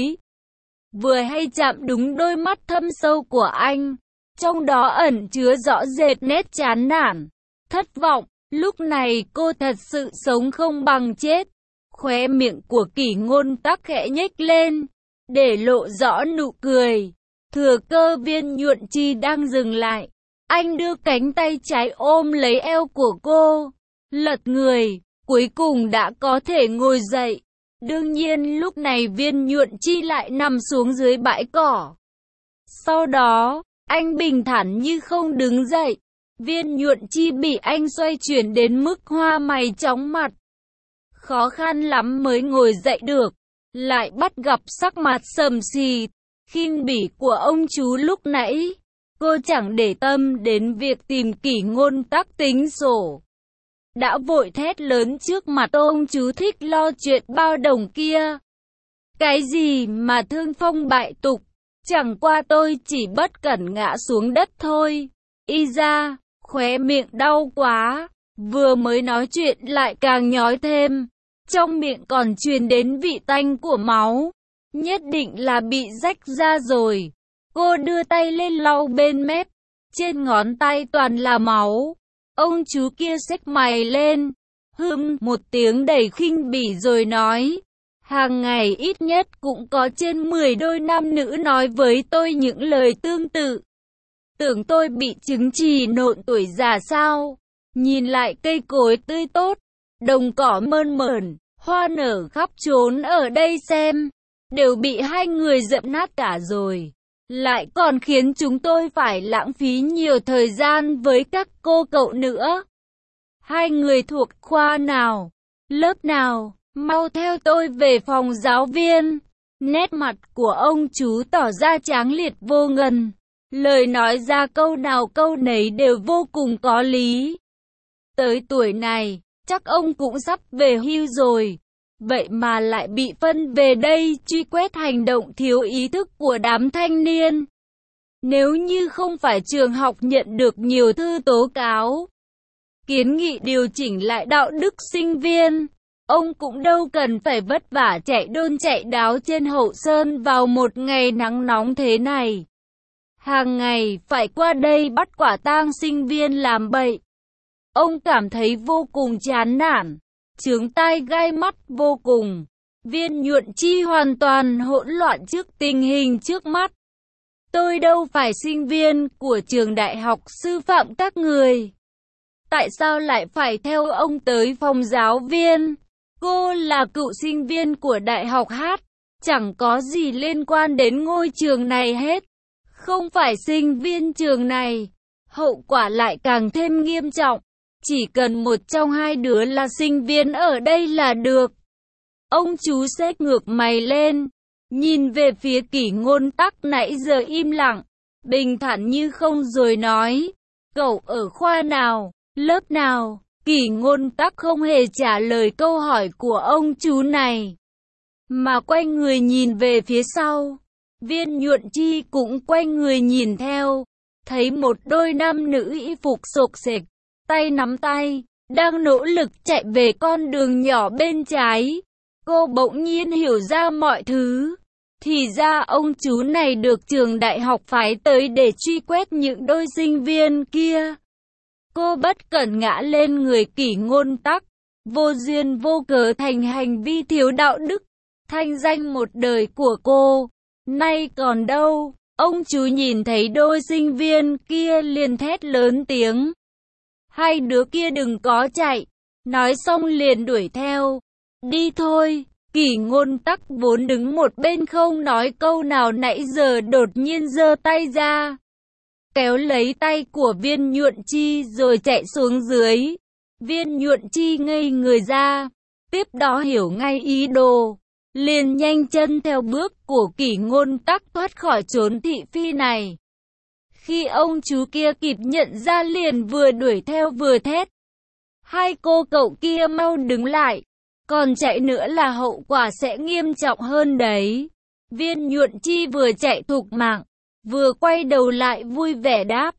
vừa hay chạm đúng đôi mắt thâm sâu của anh, trong đó ẩn chứa rõ rệt nét chán nản, thất vọng. Lúc này cô thật sự sống không bằng chết. Khóe miệng của Kỷ Ngôn Tắc khẽ nhếch lên, để lộ rõ nụ cười. Thừa cơ Viên Nhuận Chi đang dừng lại, anh đưa cánh tay trái ôm lấy eo của cô, lật người, cuối cùng đã có thể ngồi dậy. Đương nhiên lúc này Viên Nhuận Chi lại nằm xuống dưới bãi cỏ. Sau đó, anh bình thản như không đứng dậy. Viên Nhuận Chi bị anh xoay chuyển đến mức hoa mày chóng mặt, khó khăn lắm mới ngồi dậy được, lại bắt gặp sắc mặt sầm xì, khinh bỉ của ông chú lúc nãy. Cô chẳng để tâm đến việc tìm Kỷ Ngôn Tắc tính sổ, đã vội thét lớn trước mặt ông chú thích lo chuyện bao đồng kia. Cái gì mà thương phong bại tục, chẳng qua tôi chỉ bất cẩn ngã xuống đất thôi. Y ra, khóe miệng đau quá, vừa mới nói chuyện lại càng nhói thêm. Trong miệng còn truyền đến vị tanh của máu, nhất định là bị rách ra rồi. Cô đưa tay lên lau bên mép, trên ngón tay toàn là máu. Ông chú kia xếch mày lên, một tiếng đầy khinh bỉ rồi nói, hàng ngày ít nhất cũng có trên 10 đôi nam nữ nói với tôi những lời tương tự. Tưởng tôi bị chứng trì nộn tuổi già sao? Nhìn lại cây cối tươi tốt, đồng cỏ mơn mởn, hoa nở khắp trốn ở đây xem, đều bị hai người dẫm nát cả rồi. Lại còn khiến chúng tôi phải lãng phí nhiều thời gian với các cô cậu nữa. Hai người thuộc khoa nào, lớp nào, mau theo tôi về phòng giáo viên. Nét mặt của ông chú tỏ ra tráng liệt vô ngần. Lời nói ra câu nào câu nấy đều vô cùng có lý. Tới tuổi này, chắc ông cũng sắp về hưu rồi. Vậy mà lại bị phân về đây truy quét hành động thiếu ý thức của đám thanh niên. Nếu như không phải trường học nhận được nhiều thư tố cáo, kiến nghị điều chỉnh lại đạo đức sinh viên, ông cũng đâu cần phải vất vả chạy đôn chạy đáo trên Hậu Sơn vào một ngày nắng nóng thế này. Hàng ngày phải qua đây bắt quả tang sinh viên làm bậy. Ông cảm thấy vô cùng chán nản, chướng tai gai mắt vô cùng. Viên Nhuận Chi hoàn toàn hỗn loạn trước tình hình trước mắt. Tôi đâu phải sinh viên của trường đại học sư phạm các người. Tại sao lại phải theo ông tới phòng giáo viên? Cô là cựu sinh viên của đại học Hát, chẳng có gì liên quan đến ngôi trường này hết. Không phải sinh viên trường này, hậu quả lại càng thêm nghiêm trọng. Chỉ cần một trong hai đứa là sinh viên ở đây là được. Ông chú xếch ngược mày lên, nhìn về phía Kỷ Ngôn Tắc nãy giờ im lặng, bình thản như không rồi nói, cậu ở khoa nào, lớp nào? Kỷ Ngôn Tắc không hề trả lời câu hỏi của ông chú này, mà quay người nhìn về phía sau. Viên Nhuận Chi cũng quay người nhìn theo, thấy một đôi nam nữ y phục xộc xệch, tay nắm tay, đang nỗ lực chạy về con đường nhỏ bên trái. Cô bỗng nhiên hiểu ra mọi thứ. Thì ra ông chú này được trường đại học phái tới để truy quét những đôi sinh viên kia. Cô bất cẩn ngã lên người Kỷ Ngôn Tắc, vô duyên vô cớ thành hành vi thiếu đạo đức. Thanh danh một đời của cô, nay còn đâu? Ông chú nhìn thấy đôi sinh viên kia liền thét lớn tiếng. Hai đứa kia đừng có chạy. Nói xong liền đuổi theo. Đi thôi. Kỷ Ngôn Tắc vốn đứng một bên không nói câu nào nãy giờ đột nhiên giơ tay ra, kéo lấy tay của Viên Nhuận Chi rồi chạy xuống dưới. Viên Nhuận Chi ngây người ra, tiếp đó hiểu ngay ý đồ, liền nhanh chân theo bước của Kỷ Ngôn Tắc thoát khỏi chốn thị phi này. Khi ông chú kia kịp nhận ra liền vừa đuổi theo vừa thét. Hai cô cậu kia mau đứng lại, còn chạy nữa là hậu quả sẽ nghiêm trọng hơn đấy. Viên Nhuận Chi vừa chạy thục mạng, vừa quay đầu lại vui vẻ đáp.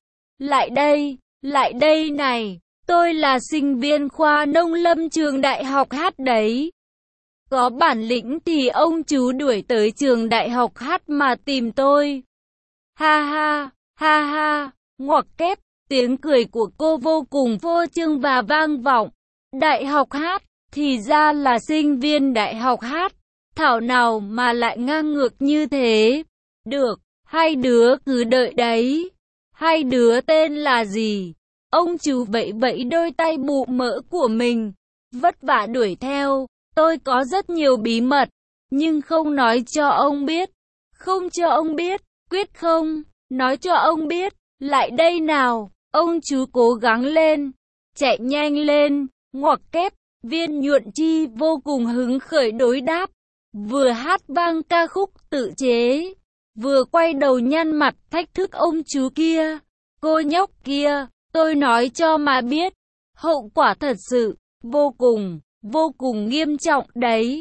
Lại đây này, tôi là sinh viên khoa nông lâm trường đại học Hát đấy. Có bản lĩnh thì ông chú đuổi tới trường đại học Hát mà tìm tôi. Ha ha, ngoặc kép, tiếng cười của cô vô cùng phô trương và vang vọng. Đại học Hát, thì ra là sinh viên đại học Hát, thảo nào mà lại ngang ngược như thế. Được, hai đứa cứ đợi đấy. Hai đứa tên là gì? Ông chú vẫy vẫy đôi tay bụ mỡ của mình, vất vả đuổi theo. Tôi có rất nhiều bí mật, nhưng không nói cho ông biết. Không cho ông biết, quyết không, nói cho ông biết. Lại đây nào, ông chú cố gắng lên, chạy nhanh lên, ngoặc kép. Viên Nhuận Chi vô cùng hứng khởi đối đáp, vừa hát vang ca khúc tự chế, vừa quay đầu nhăn mặt thách thức ông chú kia. Cô nhóc kia, tôi nói cho mà biết, hậu quả thật sự vô cùng nghiêm trọng đấy.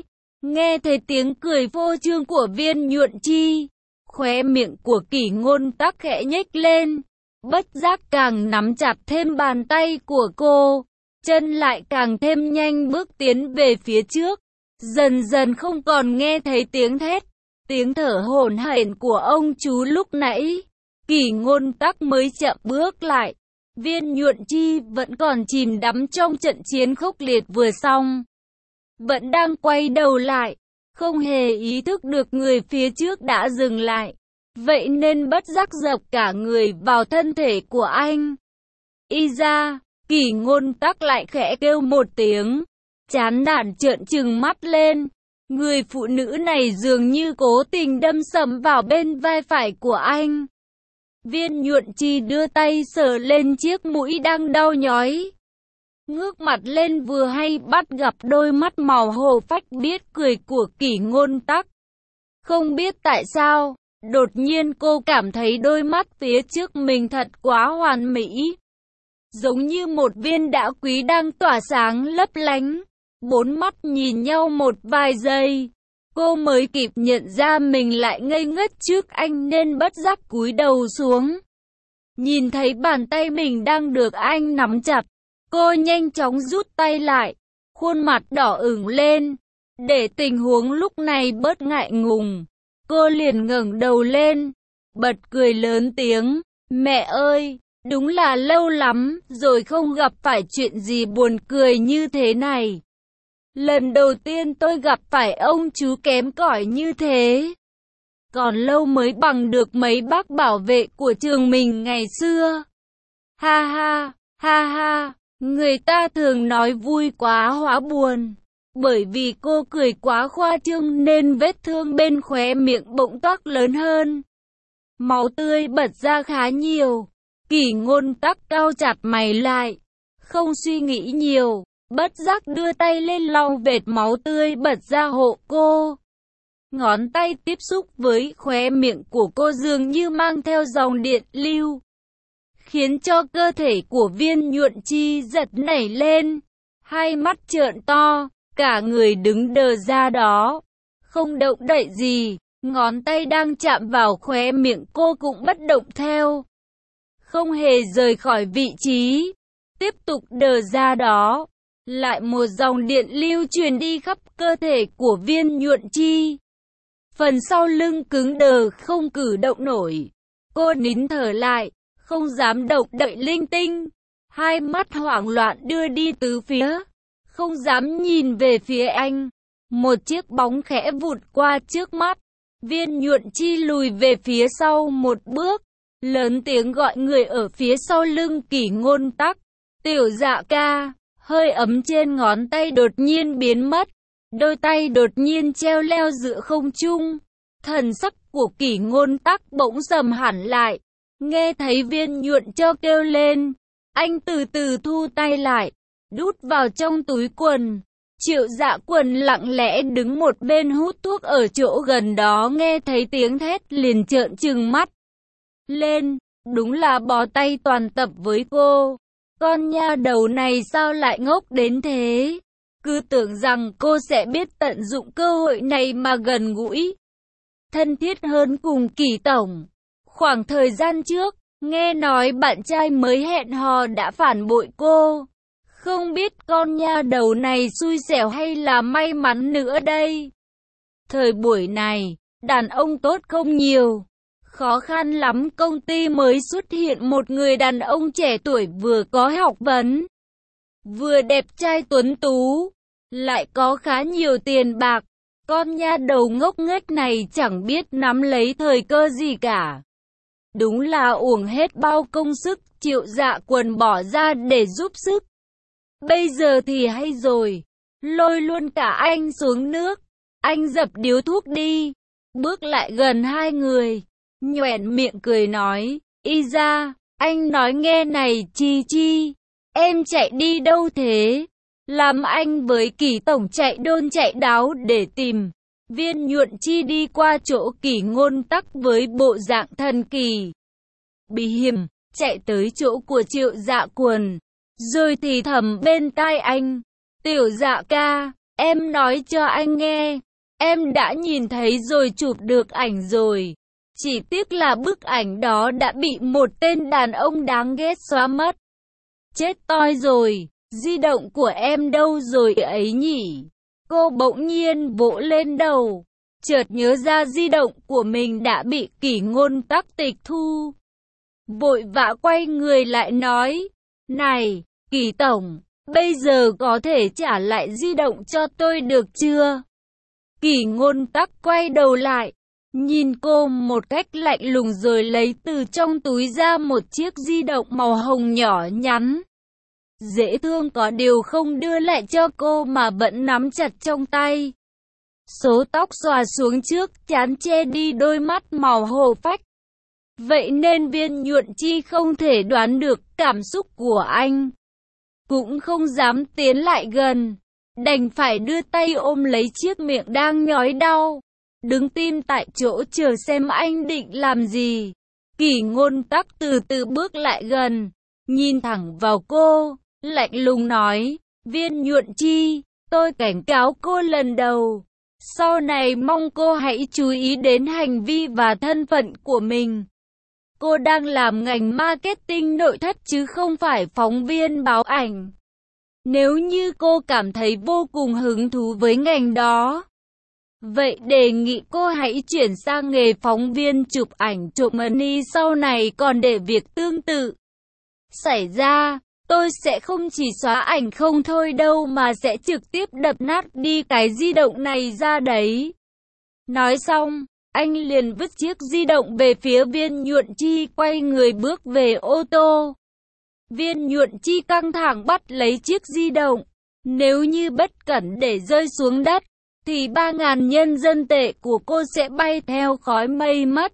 Nghe thấy tiếng cười phô trương của Viên Nhuận Chi, khóe miệng của Kỷ Ngôn Tắc khẽ nhếch lên, bất giác càng nắm chặt thêm bàn tay của cô, chân lại càng thêm nhanh bước tiến về phía trước, dần dần không còn nghe thấy tiếng thét, tiếng thở hổn hển của ông chú lúc nãy. Kỷ Ngôn Tắc mới chậm bước lại. Viên Nhuận Chi vẫn còn chìm đắm trong trận chiến khốc liệt vừa xong, vẫn đang quay đầu lại, không hề ý thức được người phía trước đã dừng lại, vậy nên bất giác dập cả người vào thân thể của anh. Y ra, Kỷ Ngôn Tắc lại khẽ kêu một tiếng, chán nản trợn trừng mắt lên. Người phụ nữ này dường như cố tình đâm sầm vào bên vai phải của anh. Viên Nhuận Chi đưa tay sờ lên chiếc mũi đang đau nhói, ngước mặt lên vừa hay bắt gặp đôi mắt màu hồ phách biết cười của Kỷ Ngôn Tắc. Không biết tại sao, đột nhiên cô cảm thấy đôi mắt phía trước mình thật quá hoàn mỹ, giống như một viên đá quý đang tỏa sáng lấp lánh. Bốn mắt nhìn nhau một vài giây, cô mới kịp nhận ra mình lại ngây ngất trước anh nên bất giác cúi đầu xuống. Nhìn thấy bàn tay mình đang được anh nắm chặt, cô nhanh chóng rút tay lại, khuôn mặt đỏ ửng lên. Để tình huống lúc này bớt ngại ngùng, cô liền ngẩng đầu lên, bật cười lớn tiếng, mẹ ơi, đúng là lâu lắm rồi không gặp phải chuyện gì buồn cười như thế này. Lần đầu tiên tôi gặp phải ông chú kém cỏi như thế. Còn lâu mới bằng được mấy bác bảo vệ của trường mình ngày xưa. Ha ha, ha ha, người ta thường nói vui quá hóa buồn. Bởi vì cô cười quá khoa trương nên vết thương bên khóe miệng bỗng toác lớn hơn. Máu tươi bật ra khá nhiều. Kỷ Ngôn Tắc cau chặt mày lại, không suy nghĩ nhiều, bất giác đưa tay lên lau vệt máu tươi bật ra hộ cô. Ngón tay tiếp xúc với khóe miệng của cô dường như mang theo dòng điện lưu, khiến cho cơ thể của Viên Nhuận Chi giật nảy lên, hai mắt trợn to, cả người đứng đờ ra đó, không động đậy gì, ngón tay đang chạm vào khóe miệng cô cũng bất động theo, không hề rời khỏi vị trí, tiếp tục đờ ra đó. Lại một dòng điện lưu truyền đi khắp cơ thể của Viên Nhuận Chi. Phần sau lưng cứng đờ không cử động nổi. Cô nín thở lại, không dám động đậy linh tinh. Hai mắt hoảng loạn đưa đi tứ phía, không dám nhìn về phía anh. Một chiếc bóng khẽ vụt qua trước mắt. Viên Nhuận Chi lùi về phía sau một bước, lớn tiếng gọi người ở phía sau lưng Kỷ Ngôn Tắc. Tiểu Dạ ca. Hơi ấm trên ngón tay đột nhiên biến mất, đôi tay đột nhiên treo leo giữa không trung. Thần sắc của Kỷ Ngôn Tắc bỗng sầm hẳn lại, nghe thấy Viên Nhuận Cho kêu lên, anh từ từ thu tay lại, đút vào trong túi quần. Triệu Dạ Quần lặng lẽ đứng một bên hút thuốc ở chỗ gần đó, nghe thấy tiếng thét liền trợn trừng mắt lên, đúng là bó tay toàn tập với cô. Con nha đầu này sao lại ngốc đến thế? Cứ tưởng rằng cô sẽ biết tận dụng cơ hội này mà gần gũi, thân thiết hơn cùng Kỷ tổng. Khoảng thời gian trước, nghe nói bạn trai mới hẹn hò đã phản bội cô. Không biết con nha đầu này xui xẻo hay là may mắn nữa đây? Thời buổi này, đàn ông tốt không nhiều. Khó khăn lắm công ty mới xuất hiện một người đàn ông trẻ tuổi vừa có học vấn, vừa đẹp trai tuấn tú, lại có khá nhiều tiền bạc. Con nha đầu ngốc nghếch này chẳng biết nắm lấy thời cơ gì cả. Đúng là uổng hết bao công sức Triệu Dạ Quần bỏ ra để giúp sức. Bây giờ thì hay rồi, lôi luôn cả anh xuống nước. Anh dập điếu thuốc đi, bước lại gần hai người, nhoẻn miệng cười nói, y ra, anh nói nghe này Chi Chi, em chạy đi đâu thế? Làm anh với Kỷ tổng chạy đôn chạy đáo để tìm. Viên Nhuận Chi đi qua chỗ Kỷ Ngôn Tắc với bộ dạng thần kỳ bí hiểm, chạy tới chỗ của Triệu Dạ Quần, rồi thì thầm bên tai anh, Tiểu Dạ ca, em nói cho anh nghe, em đã nhìn thấy rồi, chụp được ảnh rồi. Chỉ tiếc là bức ảnh đó đã bị một tên đàn ông đáng ghét xóa mất. Chết toi rồi, di động của em đâu rồi ấy nhỉ? Cô bỗng nhiên vỗ lên đầu, chợt nhớ ra di động của mình đã bị Kỷ Ngôn Tắc tịch thu. Vội vã quay người lại nói, này, Kỷ tổng, bây giờ có thể trả lại di động cho tôi được chưa? Kỷ Ngôn Tắc quay đầu lại, nhìn cô một cách lạnh lùng rồi lấy từ trong túi ra một chiếc di động màu hồng nhỏ nhắn. Dễ thương có điều không đưa lại cho cô mà vẫn nắm chặt trong tay. Số tóc xõa xuống trước trán che đi đôi mắt màu hồ phách. Vậy nên Viên Nhuận Chi không thể đoán được cảm xúc của anh. Cũng không dám tiến lại gần, đành phải đưa tay ôm lấy chiếc miệng đang nhói đau. Đứng tim tại chỗ chờ xem anh định làm gì. Kỷ Ngôn Tắc từ từ bước lại gần, nhìn thẳng vào cô, lạnh lùng nói, Viên Nhuận Chi, tôi cảnh cáo cô lần đầu. Sau này mong cô hãy chú ý đến hành vi và thân phận của mình. Cô đang làm ngành marketing nội thất chứ không phải phóng viên báo ảnh. Nếu như cô cảm thấy vô cùng hứng thú với ngành đó, vậy đề nghị cô hãy chuyển sang nghề phóng viên chụp ảnh chụp money sau này. Còn để việc tương tự xảy ra, tôi sẽ không chỉ xóa ảnh không thôi đâu mà sẽ trực tiếp đập nát đi cái di động này ra đấy. Nói xong, anh liền vứt chiếc di động về phía Viên Nhuận Chi, quay người bước về ô tô. Viên Nhuận Chi căng thẳng bắt lấy chiếc di động. Nếu như bất cẩn để rơi xuống đất, thì 3.000 nhân dân tệ của cô sẽ bay theo khói mây mất.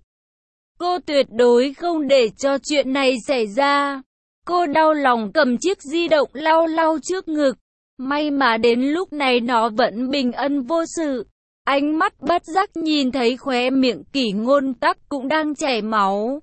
Cô tuyệt đối không để cho chuyện này xảy ra. Cô đau lòng cầm chiếc di động lau lau trước ngực. May mà đến lúc này nó vẫn bình ân vô sự. Ánh mắt bất giác nhìn thấy khóe miệng Kỷ Ngôn Tắc cũng đang chảy máu.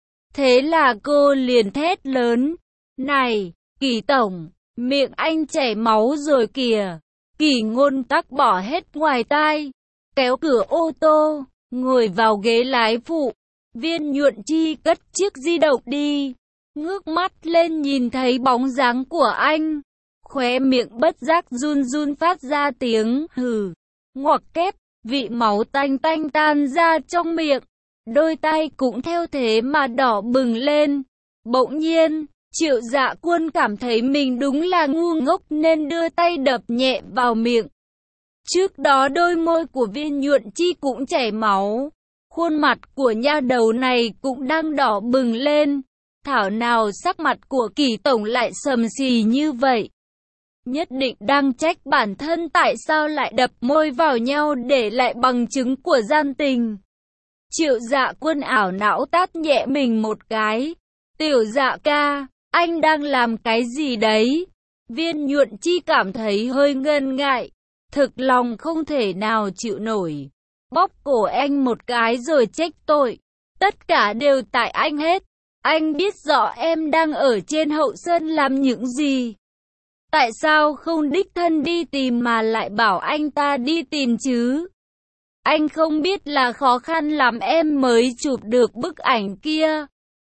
Thế là cô liền thét lớn, này, Kỷ tổng, miệng anh chảy máu rồi kìa. Kỷ Ngôn Tắc bỏ hết ngoài tai, kéo cửa ô tô, ngồi vào ghế lái phụ. Viên Nhuận Chi cất chiếc di động đi, ngước mắt lên nhìn thấy bóng dáng của anh. Khóe miệng bất giác run run phát ra tiếng hừ, ngoặc kép, vị máu tanh tanh tan ra trong miệng. Đôi tay cũng theo thế mà đỏ bừng lên. Bỗng nhiên, Triệu Dạ Quân cảm thấy mình đúng là ngu ngốc nên đưa tay đập nhẹ vào miệng. Trước đó đôi môi của Viên Nhuận Chi cũng chảy máu. Khuôn mặt của nha đầu này cũng đang đỏ bừng lên. Thảo nào sắc mặt của Kỷ tổng lại sầm xì như vậy. Nhất định đang trách bản thân tại sao lại đập môi vào nhau để lại bằng chứng của gian tình. Triệu Dạ Quân ảo não tát nhẹ mình một cái. Tiểu Dạ ca, anh đang làm cái gì đấy? Viên Nhuận Chi cảm thấy hơi ngần ngại, thực lòng không thể nào chịu nổi. Bóp cổ anh một cái rồi trách tội. Tất cả đều tại anh hết. Anh biết rõ em đang ở trên hậu sơn làm những gì. Tại sao không đích thân đi tìm mà lại bảo anh ta đi tìm chứ? Anh không biết là khó khăn lắm em mới chụp được bức ảnh kia.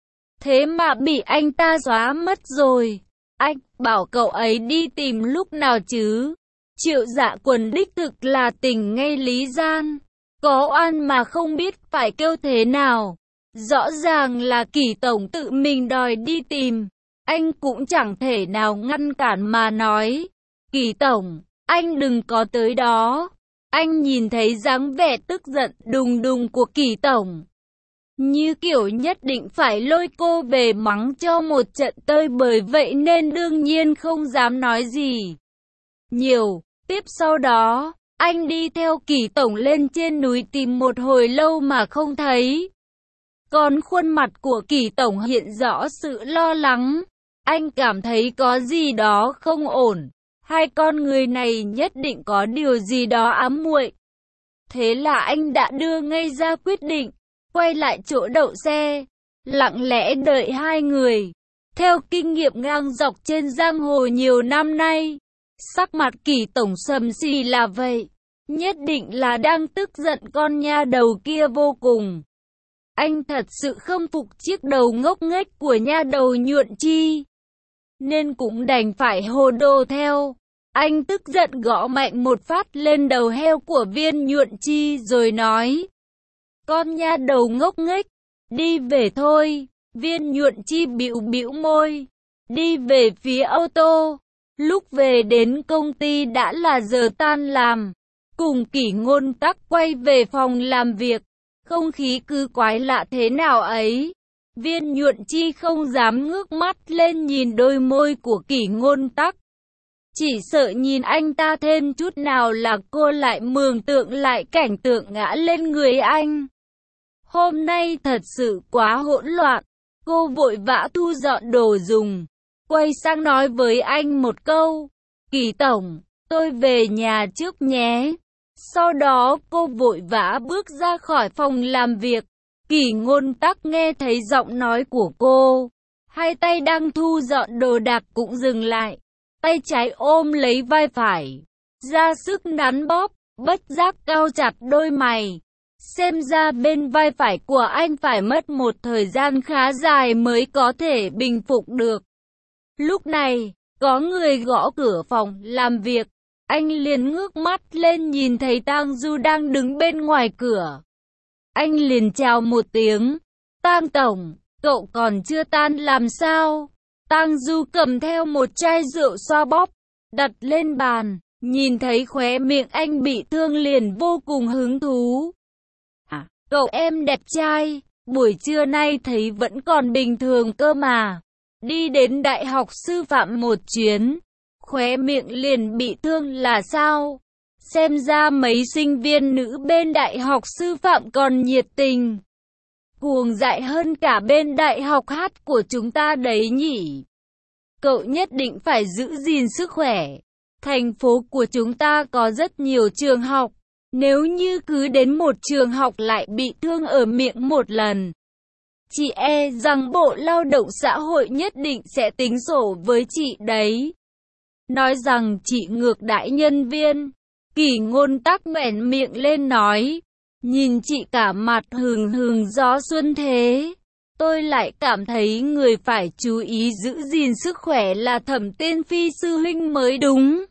Thế mà bị anh ta xóa mất rồi. Anh bảo cậu ấy đi tìm lúc nào chứ? Triệu Dạ Quân đích thực là tình ngay lý gian. Có oan mà không biết phải kêu thế nào. Rõ ràng là Kỷ tổng tự mình đòi đi tìm. Anh cũng chẳng thể nào ngăn cản mà nói. Kỷ tổng, anh đừng có tới đó. Anh nhìn thấy dáng vẻ tức giận đùng đùng của Kỷ tổng, như kiểu nhất định phải lôi cô về mắng cho một trận tơi, bởi vậy nên đương nhiên không dám nói gì nhiều. Tiếp sau đó, anh đi theo Kỷ tổng lên trên núi tìm một hồi lâu mà không thấy. Còn khuôn mặt của Kỷ tổng hiện rõ sự lo lắng. Anh cảm thấy có gì đó không ổn. Hai con người này nhất định có điều gì đó ám muội. Thế là anh đã đưa ngay ra quyết định, quay lại chỗ đậu xe, lặng lẽ đợi hai người. Theo kinh nghiệm ngang dọc trên giang hồ nhiều năm nay, sắc mặt Kỷ tổng sầm xì là vậy. nhất định là đang tức giận con nha đầu kia vô cùng. Anh thật sự không phục chiếc đầu ngốc nghếch của nha đầu Nhuận Chi, nên cũng đành phải hồ đồ theo. Anh tức giận gõ mạnh một phát lên đầu heo của Viên Nhuận Chi rồi nói: con nha đầu ngốc nghếch, đi về thôi. Viên Nhuận Chi bĩu bĩu môi, đi về phía ô tô. Lúc về đến công ty đã là giờ tan làm. Cùng Kỷ Ngôn Tắc quay về phòng làm việc. Không khí cứ quái lạ thế nào ấy. Viên Nhuận Chi không dám ngước mắt lên nhìn đôi môi của Kỷ Ngôn Tắc. Chỉ sợ nhìn anh ta thêm chút nào là cô lại mường tượng lại cảnh tượng ngã lên người anh. Hôm nay thật sự quá hỗn loạn. Cô vội vã thu dọn đồ dùng, quay sang nói với anh một câu: Kỷ tổng, tôi về nhà trước nhé. Sau đó cô vội vã bước ra khỏi phòng làm việc. Kỷ Ngôn Tắc nghe thấy giọng nói của cô, hai tay đang thu dọn đồ đạc cũng dừng lại. Tay trái ôm lấy vai phải, ra sức nắn bóp, bất giác cau chặt đôi mày. Xem ra bên vai phải của anh phải mất một thời gian khá dài mới có thể bình phục được. Lúc này, có người gõ cửa phòng làm việc. Anh liền ngước mắt lên nhìn thấy Tang Du đang đứng bên ngoài cửa. Anh liền chào một tiếng: Tang tổng, cậu còn chưa tan làm sao? Tang Du cầm theo một chai rượu xoa bóp, đặt lên bàn, nhìn thấy khóe miệng anh bị thương liền vô cùng hứng thú. Cậu em đẹp trai, buổi trưa nay thấy vẫn còn bình thường cơ mà. Đi đến đại học sư phạm một chuyến, khóe miệng liền bị thương là sao? Xem ra mấy sinh viên nữ bên đại học sư phạm còn nhiệt tình, cuồng dại hơn cả bên đại học hát của chúng ta đấy nhỉ. Cậu nhất định phải giữ gìn sức khỏe. Thành phố của chúng ta có rất nhiều trường học. Nếu như cứ đến một trường học lại bị thương ở miệng một lần, chị e rằng Bộ Lao động Xã hội nhất định sẽ tính sổ với chị đấy. Nói rằng chị ngược đãi nhân viên, Kỷ Ngôn Tắc nhoẻn miệng lên nói: nhìn chị cả mặt hừng hừng gió xuân thế. Tôi lại cảm thấy người phải chú ý giữ gìn sức khỏe là Thẩm Tiên Phi sư huynh mới đúng.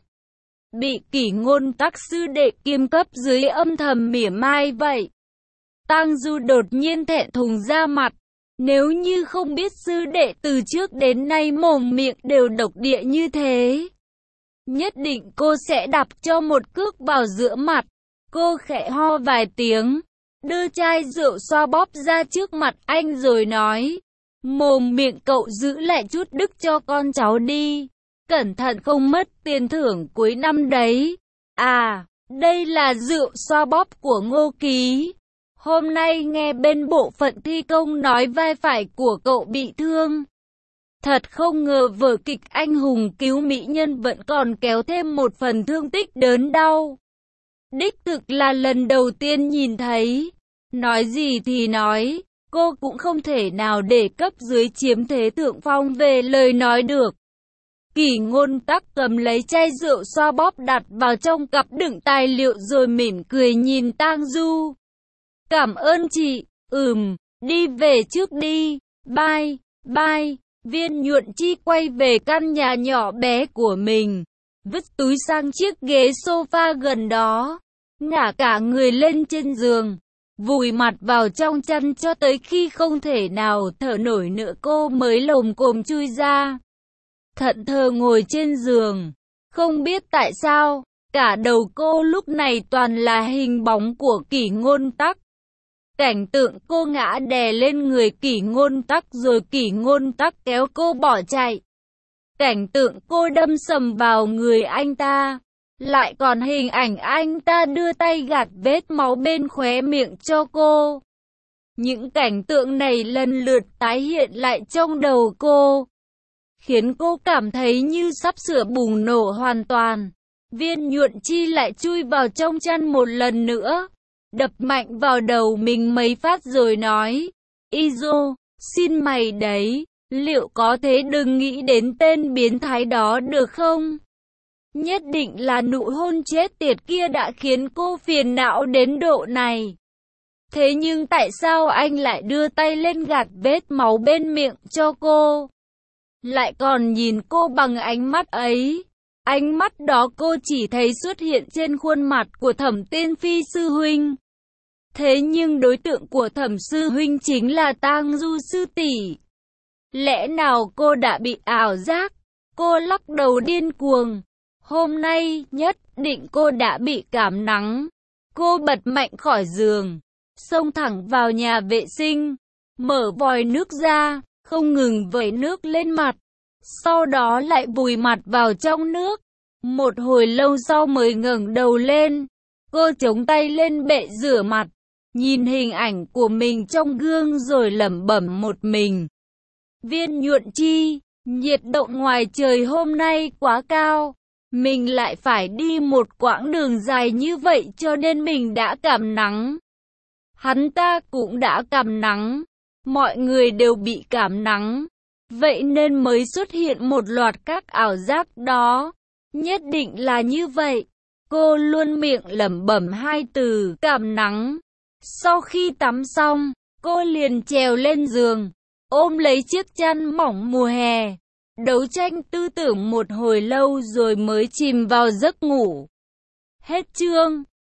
Bị Kỷ Ngôn Tắc sư đệ kiêm cấp dưới âm thầm mỉa mai vậy. Tang Du đột nhiên thẹn thùng ra mặt. Nếu như không biết sư đệ từ trước đến nay mồm miệng đều độc địa như thế, nhất định cô sẽ đạp cho một cước vào giữa mặt. Cô khẽ ho vài tiếng, đưa chai rượu xoa bóp ra trước mặt anh rồi nói: mồm miệng cậu giữ lại chút đức cho con cháu đi. Cẩn thận không mất tiền thưởng cuối năm đấy. À, đây là rượu xoa bóp của Ngô Ký. Hôm nay nghe bên bộ phận thi công nói vai phải của cậu bị thương. Thật không ngờ vở kịch anh hùng cứu mỹ nhân vẫn còn kéo thêm một phần thương tích đớn đau. Đích thực là lần đầu tiên nhìn thấy. Nói gì thì nói, cô cũng không thể nào để cấp dưới chiếm thế thượng phong về lời nói được. Kỷ Ngôn Tắc cầm lấy chai rượu xoa bóp đặt vào trong cặp đựng tài liệu rồi mỉm cười nhìn Tang Du. Cảm ơn chị, đi về trước đi, bye, bye. Viên Nhuận Chi quay về căn nhà nhỏ bé của mình, vứt túi sang chiếc ghế sofa gần đó, ngả cả người lên trên giường, vùi mặt vào trong chăn cho tới khi không thể nào thở nổi nữa cô mới lồm cồm chui ra. Thẫn thờ ngồi trên giường, không biết tại sao, cả đầu cô lúc này toàn là hình bóng của Kỷ Ngôn Tắc. Cảnh tượng cô ngã đè lên người Kỷ Ngôn Tắc rồi Kỷ Ngôn Tắc kéo cô bỏ chạy. Cảnh tượng cô đâm sầm vào người anh ta. Lại còn hình ảnh anh ta đưa tay gạt vết máu bên khóe miệng cho cô. Những cảnh tượng này lần lượt tái hiện lại trong đầu cô, khiến cô cảm thấy như sắp sửa bùng nổ hoàn toàn. Viên Nhuận Chi lại chui vào trong chăn một lần nữa, đập mạnh vào đầu mình mấy phát rồi nói: Izo, xin mày đấy, liệu có thế đừng nghĩ đến tên biến thái đó được không? Nhất định là nụ hôn chết tiệt kia đã khiến cô phiền não đến độ này. Thế nhưng tại sao anh lại đưa tay lên gạt vết máu bên miệng cho cô? Lại còn nhìn cô bằng ánh mắt ấy. Ánh mắt đó cô chỉ thấy xuất hiện trên khuôn mặt của Thẩm Tiên Phi sư huynh. Thế nhưng đối tượng của Thẩm sư huynh chính là Tang Du sư tỷ. Lẽ nào cô đã bị ảo giác? Cô lắc đầu điên cuồng. Hôm nay nhất định cô đã bị cảm nắng. Cô bật mạnh khỏi giường, xông thẳng vào nhà vệ sinh, mở vòi nước ra, không ngừng vẩy nước lên mặt. Sau đó lại vùi mặt vào trong nước. Một hồi lâu sau mới ngẩng đầu lên. Cô chống tay lên bệ rửa mặt, nhìn hình ảnh của mình trong gương rồi lẩm bẩm một mình. Viên nhuận chi, nhiệt độ ngoài trời hôm nay quá cao. Mình lại phải đi một quãng đường dài như vậy cho nên mình đã cảm nắng. Hắn ta cũng đã cảm nắng. Mọi người đều bị cảm nắng. Vậy nên mới xuất hiện một loạt các ảo giác đó. Nhất định là như vậy. Cô luôn miệng lẩm bẩm hai từ cảm nắng. Sau khi tắm xong, cô liền trèo lên giường, ôm lấy chiếc chăn mỏng mùa hè. Đấu tranh tư tưởng một hồi lâu rồi mới chìm vào giấc ngủ. Hết chương.